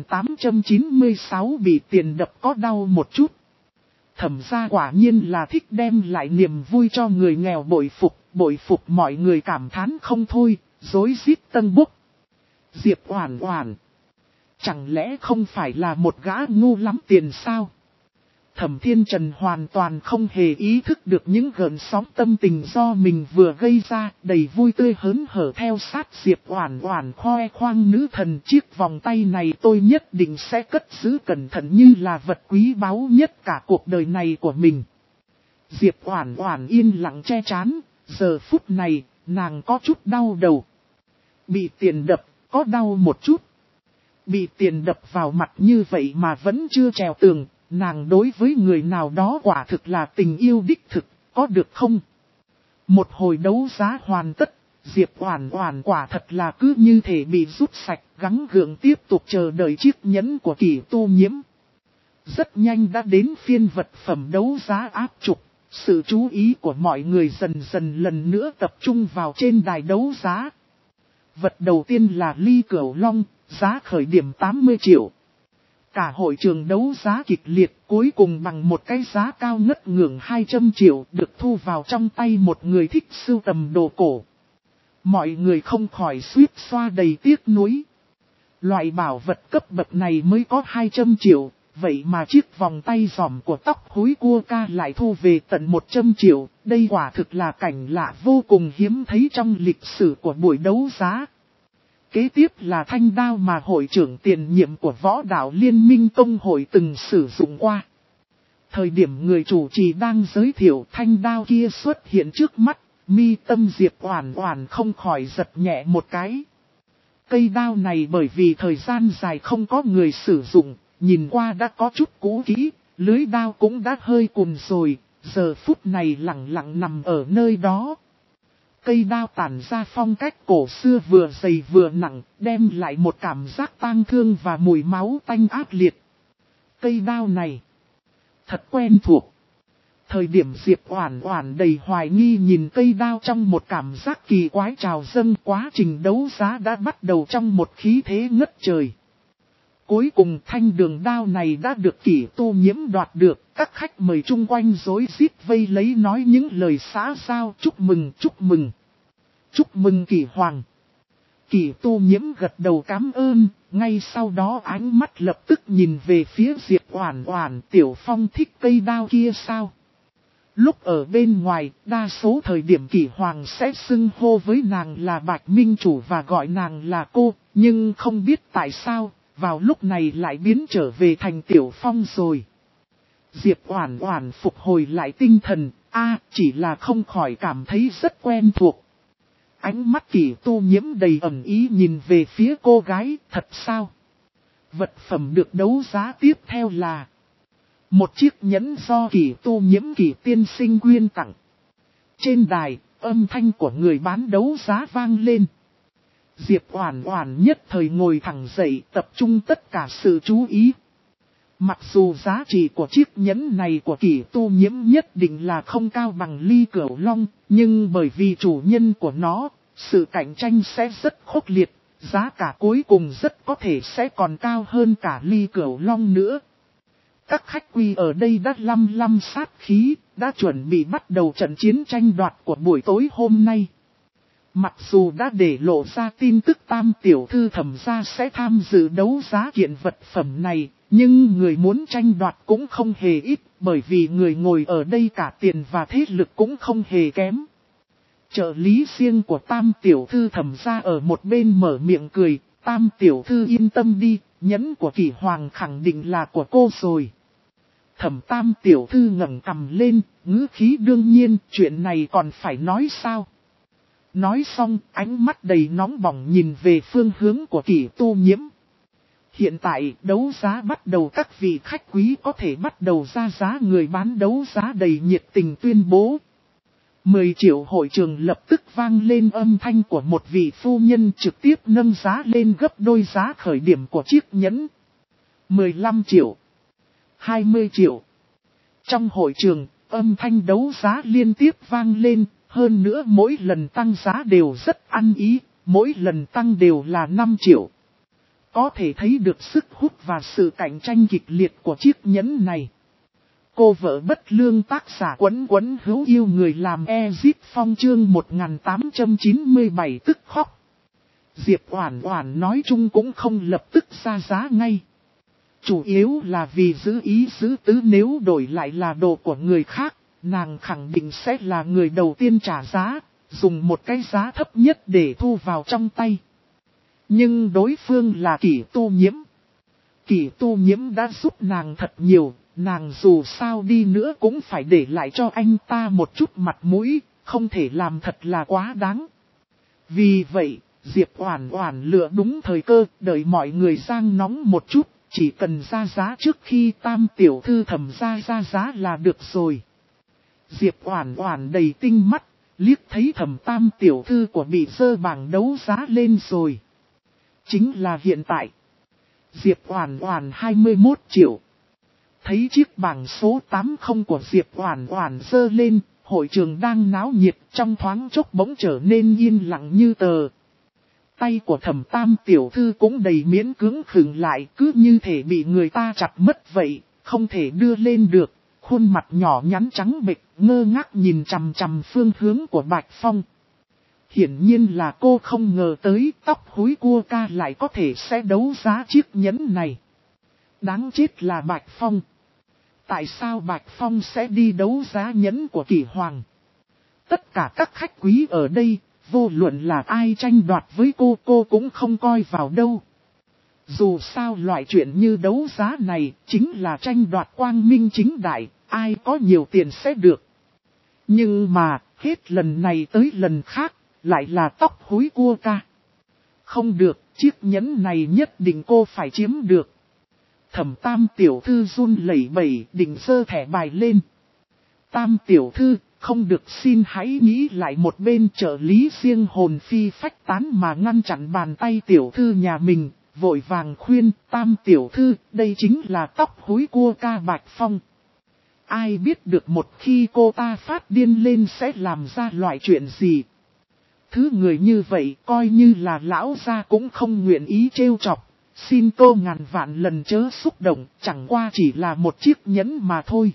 1896 bị tiền đập có đau một chút. Thẩm gia quả nhiên là thích đem lại niềm vui cho người nghèo bội phục mọi người cảm thán không thôi, rối rít tân bốc. Diệp Oản Oản, chẳng lẽ không phải là một gã ngu lắm tiền sao? Thẩm Thiên Trần hoàn toàn không hề ý thức được những gợn sóng tâm tình do mình vừa gây ra, đầy vui tươi hớn hở theo sát Diệp Oản Oản khoe khoang nữ thần, chiếc vòng tay này tôi nhất định sẽ cất giữ cẩn thận như là vật quý báu nhất cả cuộc đời này của mình. Diệp Oản Oản yên lặng che trán, giờ phút này, nàng có chút đau đầu. Bị tiền đập, có đau một chút. Bị tiền đập vào mặt như vậy mà vẫn chưa trèo tường. Nàng đối với người nào đó quả thực là tình yêu đích thực, có được không? Một hồi đấu giá hoàn tất, Diệp Oản Oản quả thật là cứ như thể bị rút sạch, gắng gượng tiếp tục chờ đợi chiếc nhẫn của Kỷ Tu Nhiễm. Rất nhanh đã đến phiên vật phẩm đấu giá áp trục, sự chú ý của mọi người dần dần lần nữa tập trung vào trên đài đấu giá. Vật đầu tiên là ly cửu long, giá khởi điểm 80 triệu. Cả hội trường đấu giá kịch liệt cuối cùng bằng một cái giá cao ngất ngưỡng 200 triệu được thu vào trong tay một người thích sưu tầm đồ cổ. Mọi người không khỏi suýt xoa đầy tiếc nuối. Loại bảo vật cấp bậc này mới có 200 triệu, vậy mà chiếc vòng tay giỏm của tóc húi cua ca lại thu về tận 100 triệu. Đây quả thực là cảnh lạ vô cùng hiếm thấy trong lịch sử của buổi đấu giá. Kế tiếp là thanh đao mà hội trưởng tiền nhiệm của Võ Đạo Liên minh Công hội từng sử dụng qua. Thời điểm người chủ trì đang giới thiệu thanh đao kia xuất hiện trước mắt, mi tâm Diệp Oản Oản không khỏi giật nhẹ một cái. Cây đao này bởi vì thời gian dài không có người sử dụng, nhìn qua đã có chút cũ kỹ, lưới đao cũng đã hơi cùn rồi, giờ phút này lặng lặng nằm ở nơi đó. Cây đao tản ra phong cách cổ xưa vừa dày vừa nặng, đem lại một cảm giác tang thương và mùi máu tanh ác liệt. Cây đao này thật quen thuộc. Thời điểm Diệp Oản Oản đầy hoài nghi nhìn cây đao trong một cảm giác kỳ quái trào dâng, quá trình đấu giá đã bắt đầu trong một khí thế ngất trời. Cuối cùng thanh đường đao này đã được Kỷ Tu Nhiễm đoạt được, các khách mời chung quanh rối rít vây lấy nói những lời xã giao chúc mừng chúc mừng. Chúc mừng Kỷ Hoàng. Kỷ Tu Nhiễm gật đầu cảm ơn, ngay sau đó ánh mắt lập tức nhìn về phía Diệp Oản Oản. Tiểu Phong thích cây đao kia sao? Lúc ở bên ngoài, đa số thời điểm Kỷ Hoàng sẽ xưng hô với nàng là Bạch Minh Chủ và gọi nàng là cô, nhưng không biết tại sao, vào lúc này lại biến trở về thành Tiểu Phong rồi. Diệp Oản Oản phục hồi lại tinh thần, chỉ là không khỏi cảm thấy rất quen thuộc. Ánh mắt Kỷ Tu Nhiễm đầy ẩn ý nhìn về phía cô gái, thật sao? Vật phẩm được đấu giá tiếp theo là một chiếc nhẫn do Kỷ Tu Nhiễm Kỷ tiên sinh quyên tặng. Trên đài, âm thanh của người bán đấu giá vang lên. Diệp Oản Oản nhất thời ngồi thẳng dậy, tập trung tất cả sự chú ý. Mặc dù giá trị của chiếc nhẫn này của Kỷ Tu Nhiễm nhất định là không cao bằng ly cửu long, nhưng bởi vì chủ nhân của nó, sự cạnh tranh sẽ rất khốc liệt, giá cả cuối cùng rất có thể sẽ còn cao hơn cả ly cửu long nữa. Các khách quý ở đây đã lăm sát khí, đã chuẩn bị bắt đầu trận chiến tranh đoạt của buổi tối hôm nay. Mặc dù đã để lộ ra tin tức Tam tiểu thư Thẩm gia sẽ tham dự đấu giá kiện vật phẩm này, nhưng người muốn tranh đoạt cũng không hề ít, bởi vì người ngồi ở đây cả tiền và thế lực cũng không hề kém. Trợ lý riêng của Tam tiểu thư Thẩm gia ở một bên mở miệng cười, Tam tiểu thư yên tâm đi, nhẫn của Kỷ Hoàng khẳng định là của cô rồi. Thẩm Tam tiểu thư ngẩng cằm lên, ngữ khí đương nhiên, chuyện này còn phải nói sao? Nói xong, ánh mắt đầy nóng bỏng nhìn về phương hướng của Kỷ Tu Nhiễm. Hiện tại, đấu giá bắt đầu, các vị khách quý có thể bắt đầu ra giá. Người bán đấu giá đầy nhiệt tình tuyên bố. 10 triệu. Hội trường lập tức vang lên âm thanh của một vị phu nhân trực tiếp nâng giá lên gấp đôi giá khởi điểm của chiếc nhẫn. 15 triệu. 20 triệu. Trong hội trường, âm thanh đấu giá liên tiếp vang lên, hơn nữa mỗi lần tăng giá đều rất ăn ý, mỗi lần tăng đều là 5 triệu. Có thể thấy được sức hút và sự cạnh tranh kịch liệt của chiếc nhẫn này. Cô vợ bất lương tác giả Quấn Quấn hữu yêu người làm Ezip Phong chương 1897 tức khóc. Diệp Oản Oản nói chung cũng không lập tức ra giá ngay. Chủ yếu là vì giữ ý giữ tứ, nếu đổi lại là đồ của người khác, nàng khẳng định sẽ là người đầu tiên trả giá, dùng một cái giá thấp nhất để thu vào trong tay. Nhưng đối phương là Kỷ Tu Nhiễm. Kỷ Tu Nhiễm đã giúp nàng thật nhiều, nàng dù sao đi nữa cũng phải để lại cho anh ta một chút mặt mũi, không thể làm thật là quá đáng. Vì vậy, Diệp Oản Oản lựa đúng thời cơ, đợi mọi người giang nóng một chút, chỉ cần ra giá trước khi Tam tiểu thư Thẩm gia ra giá là được rồi. Diệp Oản Oản đầy tinh mắt, liếc thấy Thẩm Tam tiểu thư của bị dơ bảng đấu giá lên rồi. Chính là hiện tại. Diệp Oản Oản 21 triệu. Thấy chiếc bảng số 80 của Diệp Oản Oản dơ lên, hội trường đang náo nhiệt, trong thoáng chốc bỗng trở nên yên lặng như tờ. Tay của Thẩm Tam tiểu thư cũng đầy miễn cưỡng khựng lại, cứ như thể bị người ta chặt mất vậy, không thể đưa lên được. Khuôn mặt nhỏ nhắn trắng bệch, ngơ ngác nhìn chằm chằm phương hướng của Bạch Phong. Hiển nhiên là cô không ngờ tới tóc húi cua ca lại có thể sẽ đấu giá chiếc nhẫn này. Đáng chết là Bạch Phong. Tại sao Bạch Phong sẽ đi đấu giá nhẫn của Kỷ Hoàng? Tất cả các khách quý ở đây, vô luận là ai tranh đoạt với cô cũng không coi vào đâu. Dù sao loại chuyện như đấu giá này chính là tranh đoạt quang minh chính đại, ai có nhiều tiền sẽ được. Nhưng mà, hết lần này tới lần khác, lại là tóc húi cua ca. Không được, chiếc nhẫn này nhất định cô phải chiếm được. Thẩm Tam tiểu thư run lẩy bẩy định giơ thẻ bài lên. Tam tiểu thư, không được, xin hãy nghĩ lại. Một bên trợ lý riêng hồn phi phách tán mà ngăn chặn bàn tay tiểu thư nhà mình, vội vàng khuyên Tam tiểu thư, đây chính là tóc húi cua ca Bạch Phong. Ai biết được một khi cô ta phát điên lên sẽ làm ra loại chuyện gì. Thứ người như vậy coi như là lão gia cũng không nguyện ý trêu chọc. Xin cô ngàn vạn lần chớ xúc động, chẳng qua chỉ là một chiếc nhẫn mà thôi.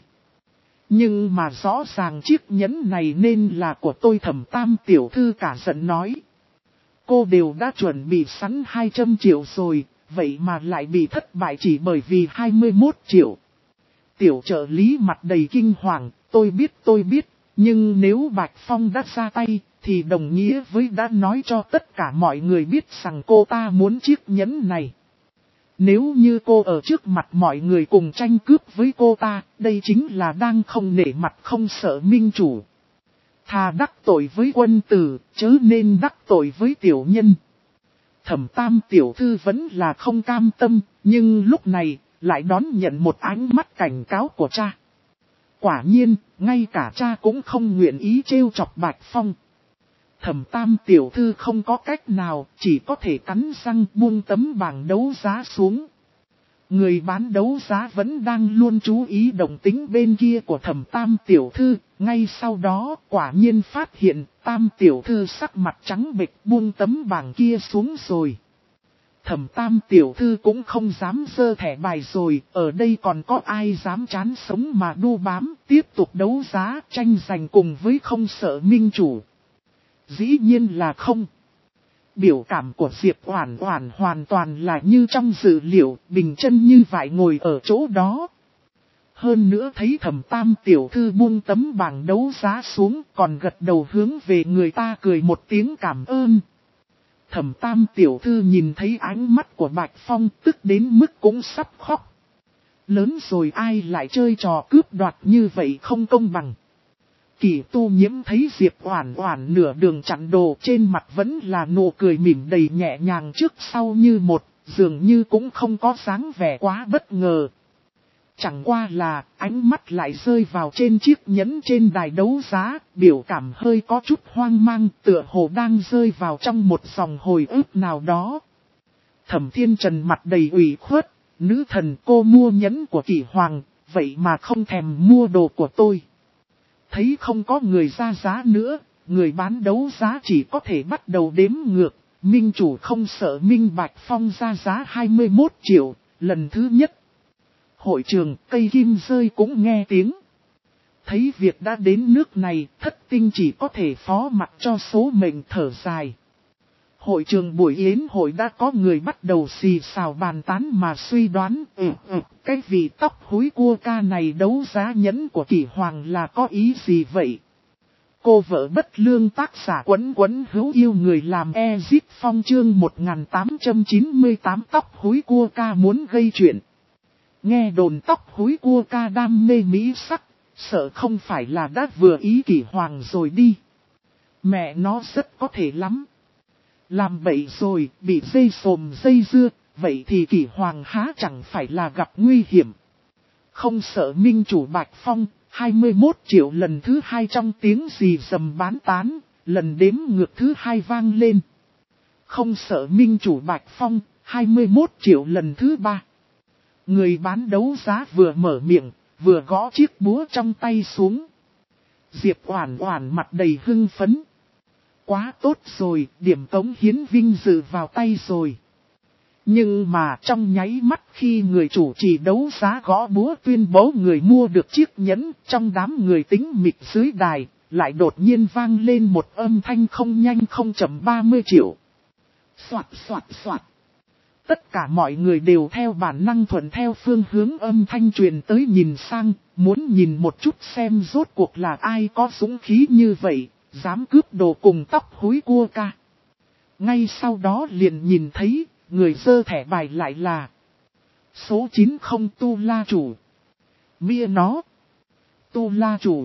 Nhưng mà rõ ràng chiếc nhẫn này nên là của tôi. Thẩm Tam tiểu thư cả giận nói. Cô đều đã chuẩn bị sẵn 200 triệu rồi, vậy mà lại bị thất bại chỉ bởi vì 21 triệu. Tiểu trợ lý mặt đầy kinh hoàng, tôi biết, nhưng nếu Bạch Phong đã ra tay, thì đồng nghĩa với đã nói cho tất cả mọi người biết rằng cô ta muốn chiếc nhẫn này. Nếu như cô ở trước mặt mọi người cùng tranh cướp với cô ta, đây chính là đang không nể mặt không sợ minh chủ. Thà đắc tội với quân tử, chớ nên đắc tội với tiểu nhân. Thẩm Tam tiểu thư vẫn là không cam tâm, nhưng lúc này lại đón nhận một ánh mắt cảnh cáo của cha. Quả nhiên, ngay cả cha cũng không nguyện ý trêu chọc Bạch Phong. Thẩm Tam tiểu thư không có cách nào, chỉ có thể cắn răng buông tấm bảng đấu giá xuống. Người bán đấu giá vẫn đang luôn chú ý động tĩnh bên kia của Thẩm Tam tiểu thư, ngay sau đó quả nhiên phát hiện Tam tiểu thư sắc mặt trắng bệch buông tấm bảng kia xuống rồi. Thẩm Tam tiểu thư cũng không dám giơ thẻ bài rồi, ở đây còn có ai dám chán sống mà đu bám, tiếp tục đấu giá, tranh giành cùng với không sợ minh chủ. Dĩ nhiên là không. Biểu cảm của Diệp Oản Oản hoàn toàn là như trong dự liệu, bình chân như vậy ngồi ở chỗ đó. Hơn nữa thấy Thẩm Tam tiểu thư buông tấm bảng đấu giá xuống, còn gật đầu hướng về người ta cười một tiếng cảm ơn. Thẩm Tam tiểu thư nhìn thấy ánh mắt của Bạch Phong tức đến mức cũng sắp khóc. Lớn rồi ai lại chơi trò cướp đoạt như vậy không công bằng. Kỳ Tu Nhiễm thấy Diệp Oản Oản nửa đường chặn đồ, trên mặt vẫn là nụ cười mỉm đầy nhẹ nhàng trước sau như một, dường như cũng không có dáng vẻ quá bất ngờ. Chẳng qua là ánh mắt lại rơi vào trên chiếc nhẫn trên đài đấu giá, biểu cảm hơi có chút hoang mang, tựa hồ đang rơi vào trong một dòng hồi ức nào đó. Thẩm Thiên Trần mặt đầy ủy khuất, nữ thần cô mua nhẫn của Kỷ Hoàng, vậy mà không thèm mua đồ của tôi. Thấy không có người ra giá nữa, người bán đấu giá chỉ có thể bắt đầu đếm ngược, minh chủ không sợ Minh Bạch Phong ra giá 21 triệu, lần thứ nhất. Hội trường cây kim rơi cũng nghe tiếng. Thấy việc đã đến nước này, Thất Tinh chỉ có thể phó mặc cho số mệnh thở dài. Hội trường buổi yến hội đã có người bắt đầu xì xào bàn tán mà suy đoán, cái vị tóc húi cua ca này đấu giá nhẫn của Kỷ Hoàng là có ý gì vậy? Cô vợ bất lương tác giả Quấn Quấn hữu yêu người làm Ezip Phong chương 1898 tóc húi cua ca muốn gây chuyện. Nghe đồn tóc húi cua ca đam mê mỹ sắc, sợ không phải là đã vừa ý Kỷ Hoàng rồi đi. Mẹ nó rất có thể lắm. Làm bậy rồi, bị dây xồm dây dưa, vậy thì Kỷ Hoàng há chẳng phải là gặp nguy hiểm. Không sợ minh chủ Bạch Phong, 21 triệu lần thứ 2 trong tiếng gì rầm bán tán, lần đếm ngược thứ 2 vang lên. Không sợ minh chủ Bạch Phong, 21 triệu lần thứ 3. Người bán đấu giá vừa mở miệng, vừa gõ chiếc búa trong tay xuống. Diệp Oản Oản mặt đầy hưng phấn. Quá tốt rồi, điểm cống hiến vinh dự vào tay rồi. Nhưng mà trong nháy mắt khi người chủ trì đấu giá gõ búa tuyên bố người mua được chiếc nhẫn, trong đám người tính mịch dưới đài, lại đột nhiên vang lên một âm thanh không nhanh không chậm 30 triệu. Soạt soạt soạt. Tất cả mọi người đều theo bản năng thuận theo phương hướng âm thanh truyền tới nhìn sang, muốn nhìn một chút xem rốt cuộc là ai có dũng khí như vậy, dám cướp đồ cùng tóc húi cua ca. Ngay sau đó liền nhìn thấy, người giơ thẻ bài lại là số 90 Tu La Chủ. Mia nó. Tu La Chủ.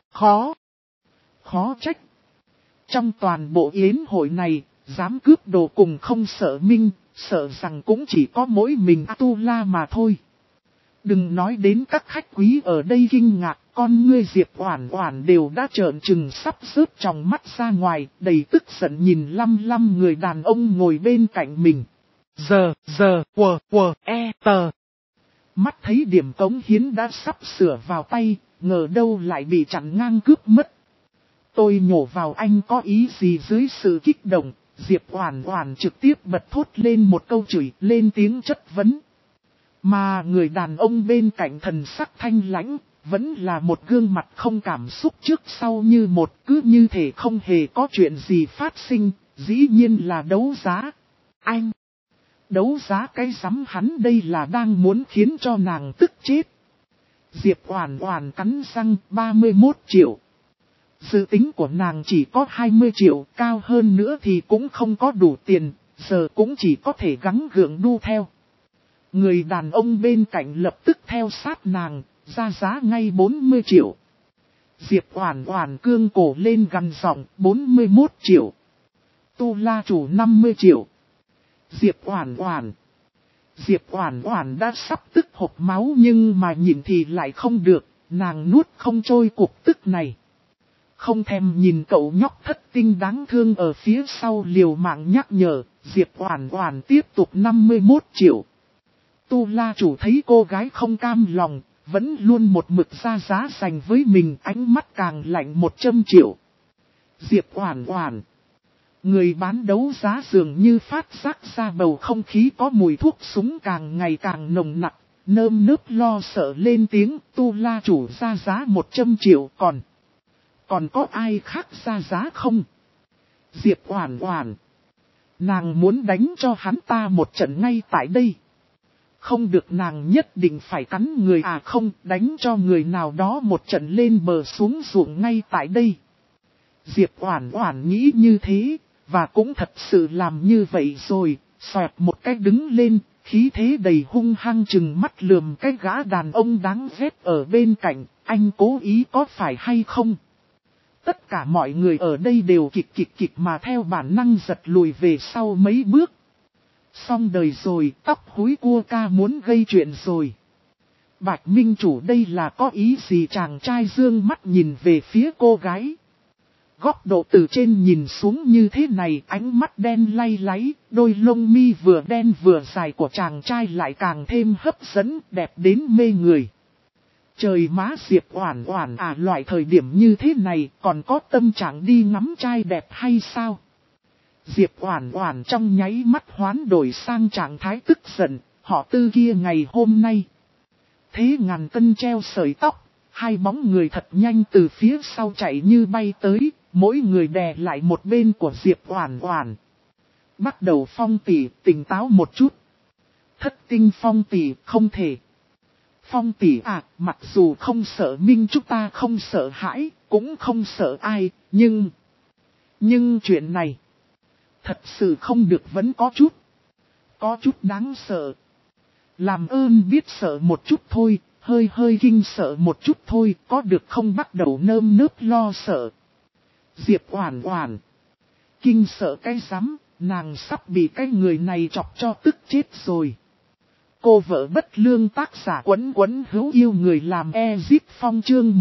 Khó trách. Trong toàn bộ yến hội này, dám cướp đồ cùng không sợ minh, sợ rằng cũng chỉ có mỗi mình Tu La mà thôi. Đừng nói đến các khách quý ở đây kinh ngạc, con ngươi Diệp Oản Oản đều đã trợn trừng sắp rớt trong mắt ra ngoài, đầy tức giận nhìn lăm người đàn ông ngồi bên cạnh mình. Mắt thấy điểm cống hiến đã sắp sửa vào tay, ngờ đâu lại bị chặn ngang cướp mất. Tôi nhổ vào anh có ý gì dưới sự kích động, Diệp Oản Oản trực tiếp bật thốt lên một câu chửi, lên tiếng chất vấn. Mà người đàn ông bên cạnh thần sắc thanh lãnh, vẫn là một gương mặt không cảm xúc trước sau như một, cứ như thể không hề có chuyện gì phát sinh, dĩ nhiên là đấu giá. Anh! Đấu giá cái rắm hắn đây là đang muốn khiến cho nàng tức chết. Diệp Oản Oản cắn răng 31 triệu. Dự tính của nàng chỉ có 20 triệu, cao hơn nữa thì cũng không có đủ tiền, giờ cũng chỉ có thể gắng gượng đu theo. Người đàn ông bên cạnh lập tức theo sát nàng, ra giá ngay 40 triệu. Diệp Oản Oản cương cổ lên gằn giọng 41 triệu. Tu La Chủ 50 triệu. Diệp Oản Oản đã sắp tức hộc máu nhưng mà nhìn thì lại không được, nàng nuốt không trôi cục tức này. Không thèm nhìn cậu nhóc Thất Tinh đáng thương ở phía sau liều mạng nhắc nhở, Diệp Oản Oản tiếp tục 51 triệu. Tu La Chủ thấy cô gái không cam lòng, vẫn luôn một mực ra giá dành với mình, ánh mắt càng lạnh 100 triệu. Diệp Oản Oản. Người bán đấu giá dường như phát giác ra bầu không khí có mùi thuốc súng càng ngày càng nồng nặc, nơm nớp lo sợ lên tiếng. Tu La chủ ra giá 100 triệu, còn có ai khác ra giá không? Diệp Oản Oản, nàng muốn đánh cho hắn ta một trận ngay tại đây. Không được, nàng nhất định phải cắn người không, đánh cho người nào đó một trận lên bờ xuống ruộng ngay tại đây. Diệp Oản Oản nghĩ như thế, và cũng thật sự làm như vậy rồi, xoẹt một cái đứng lên, khí thế đầy hung hăng chừng mắt lườm cái gã đàn ông đáng ghét ở bên cạnh. Anh cố ý có phải hay không? Tất cả mọi người ở đây đều kịch mà theo bản năng giật lùi về sau mấy bước. Xong đời rồi, tóc húi cua ca muốn gây chuyện rồi. Bạch Minh chủ đây là có ý gì? Chàng trai dương mắt nhìn về phía cô gái. Góc độ từ trên nhìn xuống như thế này, ánh mắt đen lay láy, đôi lông mi vừa đen vừa dài của chàng trai lại càng thêm hấp dẫn, đẹp đến mê người. Trời má, Diệp Oản Oản loại thời điểm như thế này còn có tâm trạng đi ngắm trai đẹp hay sao? Diệp Oản Oản trong nháy mắt hoán đổi sang trạng thái tức giận, họ Tư kia ngày hôm nay. Thế ngàn cân treo sợi tóc, hai bóng người thật nhanh từ phía sau chạy như bay tới, mỗi người đè lại một bên của Diệp Oản Oản. Bắt đầu, Phong tỷ, tỉnh táo một chút. Thất tinh Phong tỷ, không thể. Phong tỷ mặc dù không sợ Minh chúng ta không sợ hãi, cũng không sợ ai, nhưng chuyện này thật sự không được, vẫn có chút đáng sợ. Làm ơn biết sợ một chút thôi, hơi kinh sợ một chút thôi, có được không? Bắt đầu nơm nớp lo sợ. Diệp Oản Oản, kinh sợ cái rắm, nàng sắp bị cái người này chọc cho tức chết rồi. Cô vợ bất lương, tác giả Quấn Quấn hữu yêu người làm Ezip Phong, chương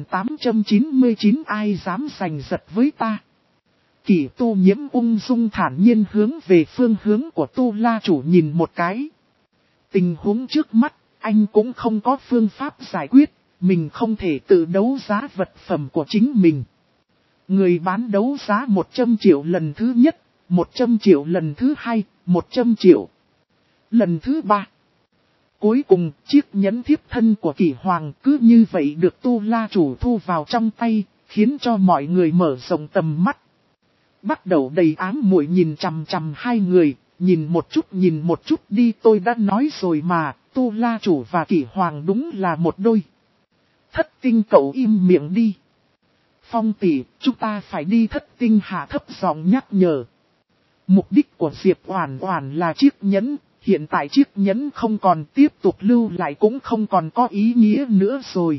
1899, ai dám giành giật với ta. Kỷ Tu Nhiễm ung dung thản nhiên hướng về phương hướng của Tu La chủ nhìn một cái. Tình huống trước mắt, anh cũng không có phương pháp giải quyết, mình không thể tự đấu giá vật phẩm của chính mình. Người bán đấu giá 100 triệu lần thứ nhất, 100 triệu lần thứ hai, 100 triệu lần thứ ba. Cuối cùng, chiếc nhẫn thiếp thân của Kỷ Hoàng cứ như vậy được Tu La chủ thu vào trong tay, khiến cho mọi người mở rộng tầm mắt. Bắt đầu đầy ám muội nhìn chằm chằm hai người, nhìn một chút đi, tôi đã nói rồi mà, Tu La chủ và Kỷ Hoàng đúng là một đôi. Thất tinh, cậu im miệng đi. Phong tỷ, chúng ta phải đi. Thất tinh hạ thấp giọng nhắc nhở. Mục đích của Diệp Oản Oản là chiếc nhẫn, hiện tại chiếc nhẫn không còn, tiếp tục lưu lại cũng không còn có ý nghĩa nữa rồi.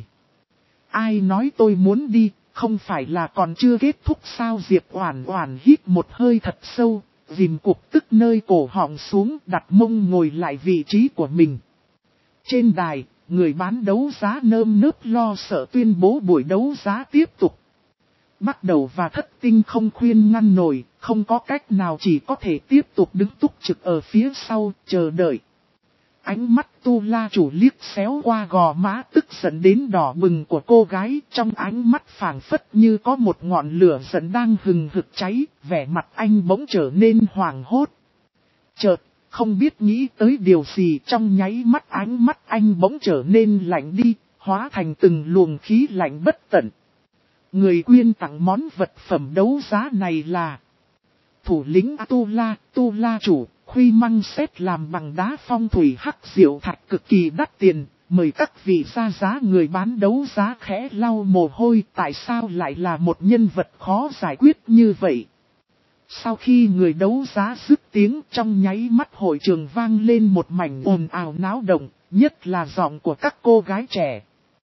Ai nói tôi muốn đi, không phải là còn chưa kết thúc sao? Diệp Oản Oản hít một hơi thật sâu, dìm cục tức nơi cổ họng xuống, đặt mông ngồi lại vị trí của mình. Trên đài, người bán đấu giá nơm nớp lo sợ tuyên bố buổi đấu giá tiếp tục. Bắt đầu, và thất tinh không khuyên ngăn nổi, không có cách nào, chỉ có thể tiếp tục đứng túc trực ở phía sau, chờ đợi. Ánh mắt Tu La chủ liếc xéo qua gò má tức giận đến đỏ bừng của cô gái, trong ánh mắt phảng phất như có một ngọn lửa giận đang hừng hực cháy, vẻ mặt anh bỗng trở nên hoảng hốt. Chợt, không biết nghĩ tới điều gì, trong nháy mắt ánh mắt anh bỗng trở nên lạnh đi, hóa thành từng luồng khí lạnh bất tận. Người quyên tặng món vật phẩm đấu giá này là thủ lĩnh Tu La chủ, khuy măng xét làm bằng đá phong thủy hắc diệu thạch cực kỳ đắt tiền, mời các vị ra giá. Người bán đấu giá khẽ lau mồ hôi, tại sao lại là một nhân vật khó giải quyết như vậy? Sau khi người đấu giá dứt tiếng, trong nháy mắt hội trường vang lên một mảnh ồn ào náo động, nhất là giọng của các cô gái trẻ.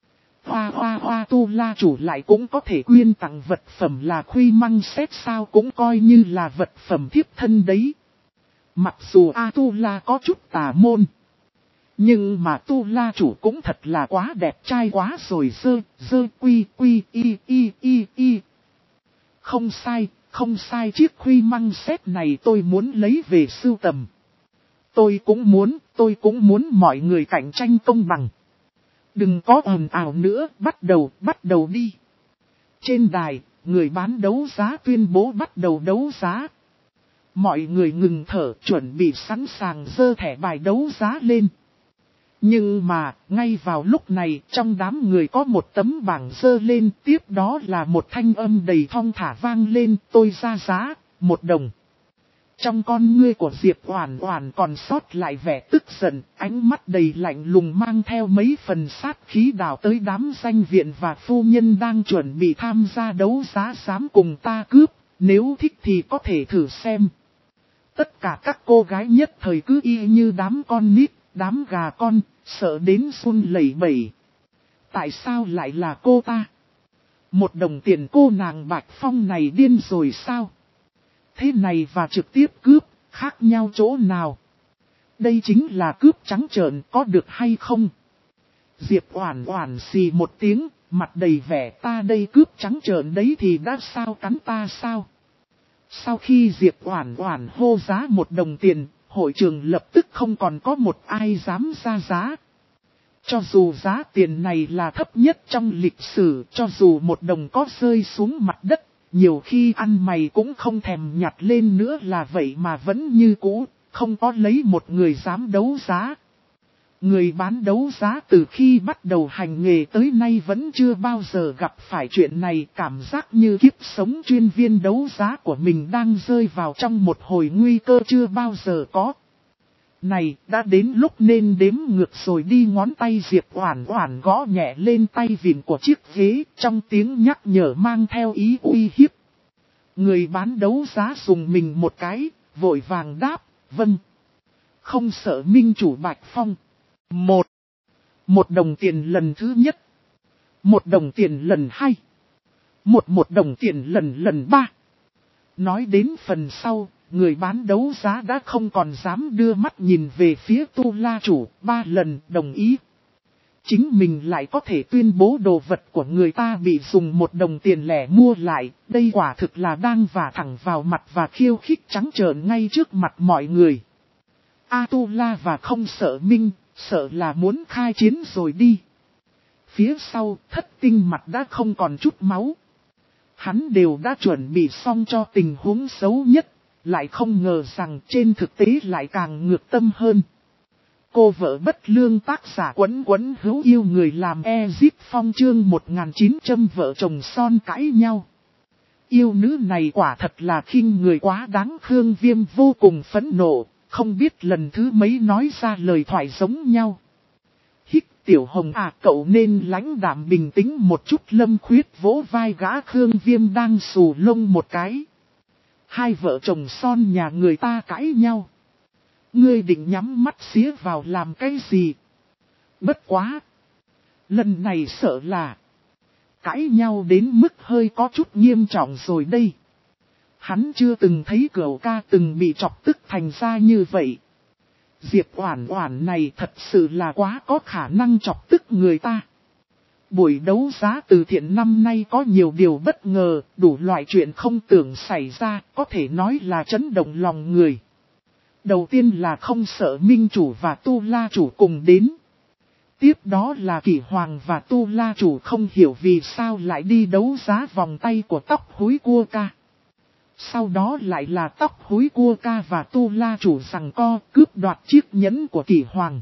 Hoa Tu La chủ lại cũng có thể quyên tặng vật phẩm là khuy măng xét sao, cũng coi như là vật phẩm thiếp thân đấy. Mặc dù Tu La có chút tà môn, nhưng mà Tu La chủ cũng thật là quá đẹp trai quá rồi. Quy. Không sai, chiếc khuy măng xét này tôi muốn lấy về sưu tầm. Tôi cũng muốn mọi người cạnh tranh công bằng. Đừng có ồn ào nữa, bắt đầu đi. Trên đài, người bán đấu giá tuyên bố bắt đầu đấu giá. Mọi người ngừng thở, chuẩn bị sẵn sàng giơ thẻ bài đấu giá lên. Nhưng mà, ngay vào lúc này, trong đám người có một tấm bảng giơ lên, tiếp đó là một thanh âm đầy thong thả vang lên, tôi ra giá, 1 đồng. Trong con ngươi của Diệp Oản Oản còn sót lại vẻ tức giận, ánh mắt đầy lạnh lùng mang theo mấy phần sát khí đảo tới đám danh viện và phu nhân đang chuẩn bị tham gia đấu giá dám cùng ta cướp, nếu thích thì có thể thử xem. Tất cả các cô gái nhất thời cứ y như đám con nít, đám gà con, sợ đến run lẩy bẩy. Tại sao lại là cô ta? 1 đồng tiền cô nàng Bạch Phong này điên rồi sao? Thế này và trực tiếp cướp, khác nhau chỗ nào? Đây chính là cướp trắng trợn, có được hay không? Diệp Oản Oản xì một tiếng, mặt đầy vẻ ta đây cướp trắng trợn đấy thì đã sao cắn ta sao? Sau khi Diệp Oản Oản hô giá 1 đồng tiền, hội trường lập tức không còn có một ai dám ra giá. Cho dù giá tiền này là thấp nhất trong lịch sử, cho dù 1 đồng có rơi xuống mặt đất, nhiều khi ăn mày cũng không thèm nhặt lên nữa là vậy mà vẫn như cũ, không có lấy một người dám đấu giá. Người bán đấu giá từ khi bắt đầu hành nghề tới nay vẫn chưa bao giờ gặp phải chuyện này, cảm giác như kiếp sống chuyên viên đấu giá của mình đang rơi vào trong một hồi nguy cơ chưa bao giờ có. Này, đã đến lúc nên đếm ngược rồi đi, ngón tay Diệp Oản Oản gõ nhẹ lên tay vịn của chiếc ghế, trong tiếng nhắc nhở mang theo ý uy hiếp. Người bán đấu giá dùng mình một cái, vội vàng đáp, vâng. Không sợ minh chủ Bạch Phong. 1 đồng tiền lần thứ nhất. 1 đồng tiền lần 2. 1 đồng tiền lần 3. Nói đến phần sau, người bán đấu giá đã không còn dám đưa mắt nhìn về phía Tu La chủ, 3 lần đồng ý. Chính mình lại có thể tuyên bố đồ vật của người ta bị dùng 1 đồng tiền lẻ mua lại, đây quả thực là đang vả thẳng vào mặt và khiêu khích trắng trợn ngay trước mặt mọi người. A Tu La và không sợ minh, sợ là muốn khai chiến rồi đi. Phía sau, Thất Tinh mặt đã không còn chút máu. Hắn đều đã chuẩn bị xong cho tình huống xấu nhất, lại không ngờ rằng trên thực tế lại càng ngược tâm hơn. Cô vợ bất lương tác giả Quấn Quấn hữu yêu người làm Ezip Phong chương 1900 vợ chồng son cãi nhau. Yêu nữ này quả thật là khinh người quá đáng. Khương Viêm vô cùng phẫn nộ, không biết lần thứ mấy nói ra lời thoại giống nhau. Hích Tiểu Hồng à, cậu nên lãnh đạm bình tĩnh một chút. Lâm Khuyết vỗ vai gã Khương Viêm đang xù lông một cái. Hai vợ chồng son nhà người ta cãi nhau. Ngươi định nhắm mắt xía vào làm cái gì? Bất quá! Lần này sợ là cãi nhau đến mức hơi có chút nghiêm trọng rồi đây. Hắn chưa từng thấy Cửu ca từng bị chọc tức thành ra như vậy. Diệp Oản Oản này thật sự là quá có khả năng chọc tức người ta. Buổi đấu giá từ thiện năm nay có nhiều điều bất ngờ, đủ loại chuyện không tưởng xảy ra, có thể nói là chấn động lòng người. Đầu tiên là không sợ minh chủ và Tu La chủ cùng đến. Tiếp đó là Kỷ Hoàng và Tu La chủ không hiểu vì sao lại đi đấu giá vòng tay của tóc húi cua ca. Sau đó lại là tóc húi cua ca và Tu La chủ giằng co cướp đoạt chiếc nhẫn của Kỷ Hoàng.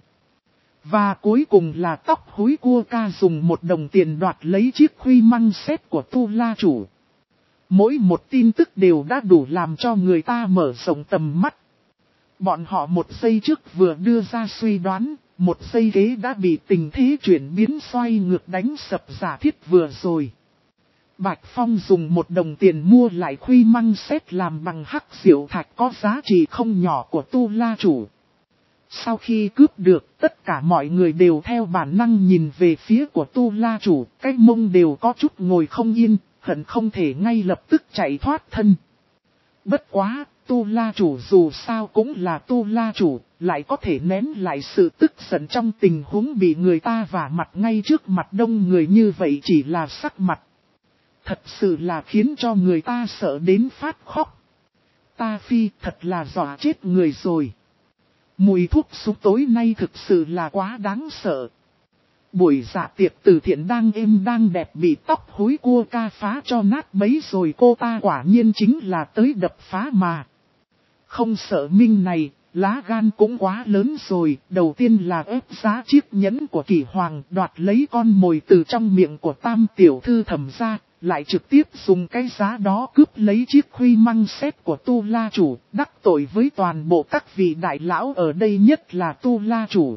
Và cuối cùng là tóc húi cua ca dùng 1 đồng tiền đoạt lấy chiếc khuy măng xét của Tu La chủ. Mỗi một tin tức đều đã đủ làm cho người ta mở rộng tầm mắt. Bọn họ 1 giây trước vừa đưa ra suy đoán, 1 giây kế đã bị tình thế chuyển biến xoay ngược đánh sập giả thiết vừa rồi. Bạch Phong dùng 1 đồng tiền mua lại khuy măng xét làm bằng hắc diệu thạch có giá trị không nhỏ của Tu La chủ. Sau khi cướp được, tất cả mọi người đều theo bản năng nhìn về phía của Tu La chủ, cái mông đều có chút ngồi không yên, hận không thể ngay lập tức chạy thoát thân. Bất quá, Tu La chủ dù sao cũng là Tu La chủ, lại có thể nén lại sự tức giận trong tình huống bị người ta vả mặt ngay trước mặt đông người như vậy chỉ là sắc mặt. Thật sự là khiến cho người ta sợ đến phát khóc. Ta phi thật là dọa chết người rồi. Mùi thuốc súng tối nay thực sự là quá đáng sợ. Buổi dạ tiệc từ thiện đang êm đang đẹp bị tóc húi cua ca phá cho nát bấy rồi, cô ta quả nhiên chính là tới đập phá mà. Không sợ minh này, lá gan cũng quá lớn rồi. Đầu tiên là ép giá chiếc nhẫn của Kỷ Hoàng, đoạt lấy con mồi từ trong miệng của Tam tiểu thư Thẩm ra. Lại trực tiếp dùng cái giá đó cướp lấy chiếc khuy măng xét của Tu La Chủ, đắc tội với toàn bộ các vị đại lão ở đây, nhất là Tu La Chủ.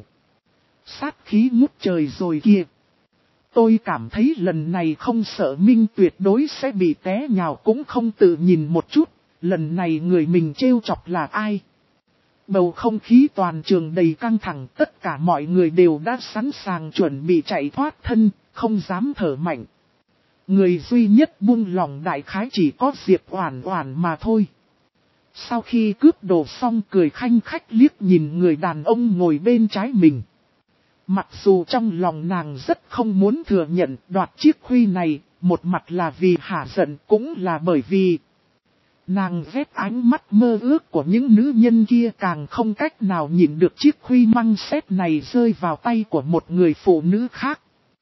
Sát khí ngút trời rồi kìa. Tôi cảm thấy lần này không sợ minh tuyệt đối sẽ bị té nhào, cũng không tự nhìn một chút, lần này người mình trêu chọc là ai. Bầu không khí toàn trường đầy căng thẳng, tất cả mọi người đều đã sẵn sàng chuẩn bị chạy thoát thân, không dám thở mạnh. Người duy nhất buông lòng đại khái chỉ có Diệp Oản Oản mà thôi. Sau khi cướp đồ xong, cười khanh khách liếc nhìn người đàn ông ngồi bên trái mình. Mặc dù trong lòng nàng rất không muốn thừa nhận đoạt chiếc khuy này, một mặt là vì hả giận, cũng là bởi vì nàng ghét ánh mắt mơ ước của những nữ nhân kia, càng không cách nào nhìn được chiếc khuy măng sét này rơi vào tay của một người phụ nữ khác.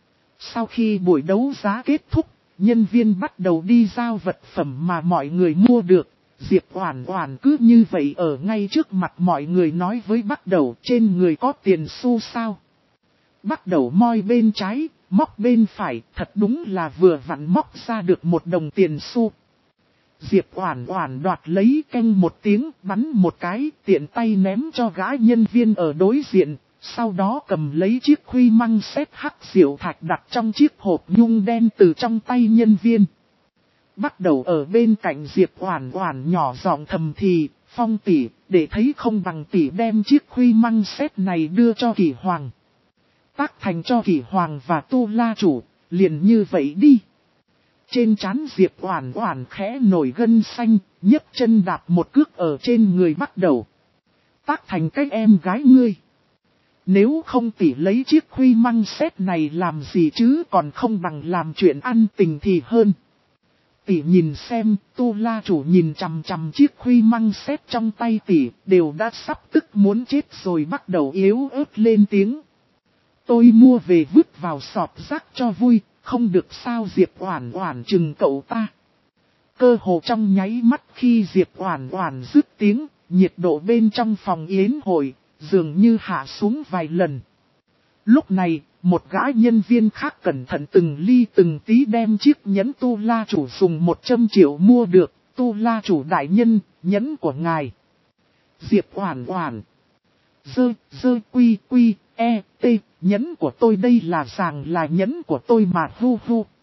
Sau khi buổi đấu giá kết thúc, nhân viên bắt đầu đi giao vật phẩm mà mọi người mua được. Diệp Oản Oản cứ như vậy ở ngay trước mặt mọi người nói với Bắc Đầu, trên người có tiền xu sao? Bắc Đầu moi bên trái, móc bên phải, thật đúng là vừa vặn móc ra được một đồng tiền xu. Diệp Oản Oản đoạt lấy, canh một tiếng, bắn một cái, tiện tay ném cho gã nhân viên ở đối diện, sau đó cầm lấy chiếc khuy măng sét hắc diệu thạch đặt trong chiếc hộp nhung đen từ trong tay nhân viên. Bắt đầu ở bên cạnh Diệp Oản Oản nhỏ giọng thầm thì, Phong tỷ, để thấy không bằng tỷ đem chiếc khuy măng sét này đưa cho Kỷ Hoàng. Tác thành cho Kỷ Hoàng và Tu La Chủ, liền như vậy đi. Trên trán Diệp Oản Oản khẽ nổi gân xanh, nhấc chân đạp một cước ở trên người Bắt Đầu. Tác thành cái em gái ngươi. Nếu không tỷ lấy chiếc khuy măng sét này làm gì chứ, còn không bằng làm chuyện ăn tình thì hơn. Tỷ nhìn xem, Tu La Chủ nhìn chằm chằm chiếc khuy măng sét trong tay tỷ, đều đã sắp tức muốn chết rồi. Bắt Đầu yếu ớt lên tiếng. Tôi mua về vứt vào sọt rác cho vui, không được sao? Diệp Oản Oản chừng cậu ta. Cơ hồ trong nháy mắt khi Diệp Oản Oản dứt tiếng, nhiệt độ bên trong phòng yến hội dường như hạ xuống vài lần. Lúc này, một gã nhân viên khác cẩn thận từng ly từng tí đem chiếc nhẫn Tu La Chủ dùng 100 triệu mua được. Tu La Chủ đại nhân, nhẫn của ngài. Diệp Oản Oản. Quy, nhẫn của tôi đây là ràng là nhẫn của tôi mà hu hu.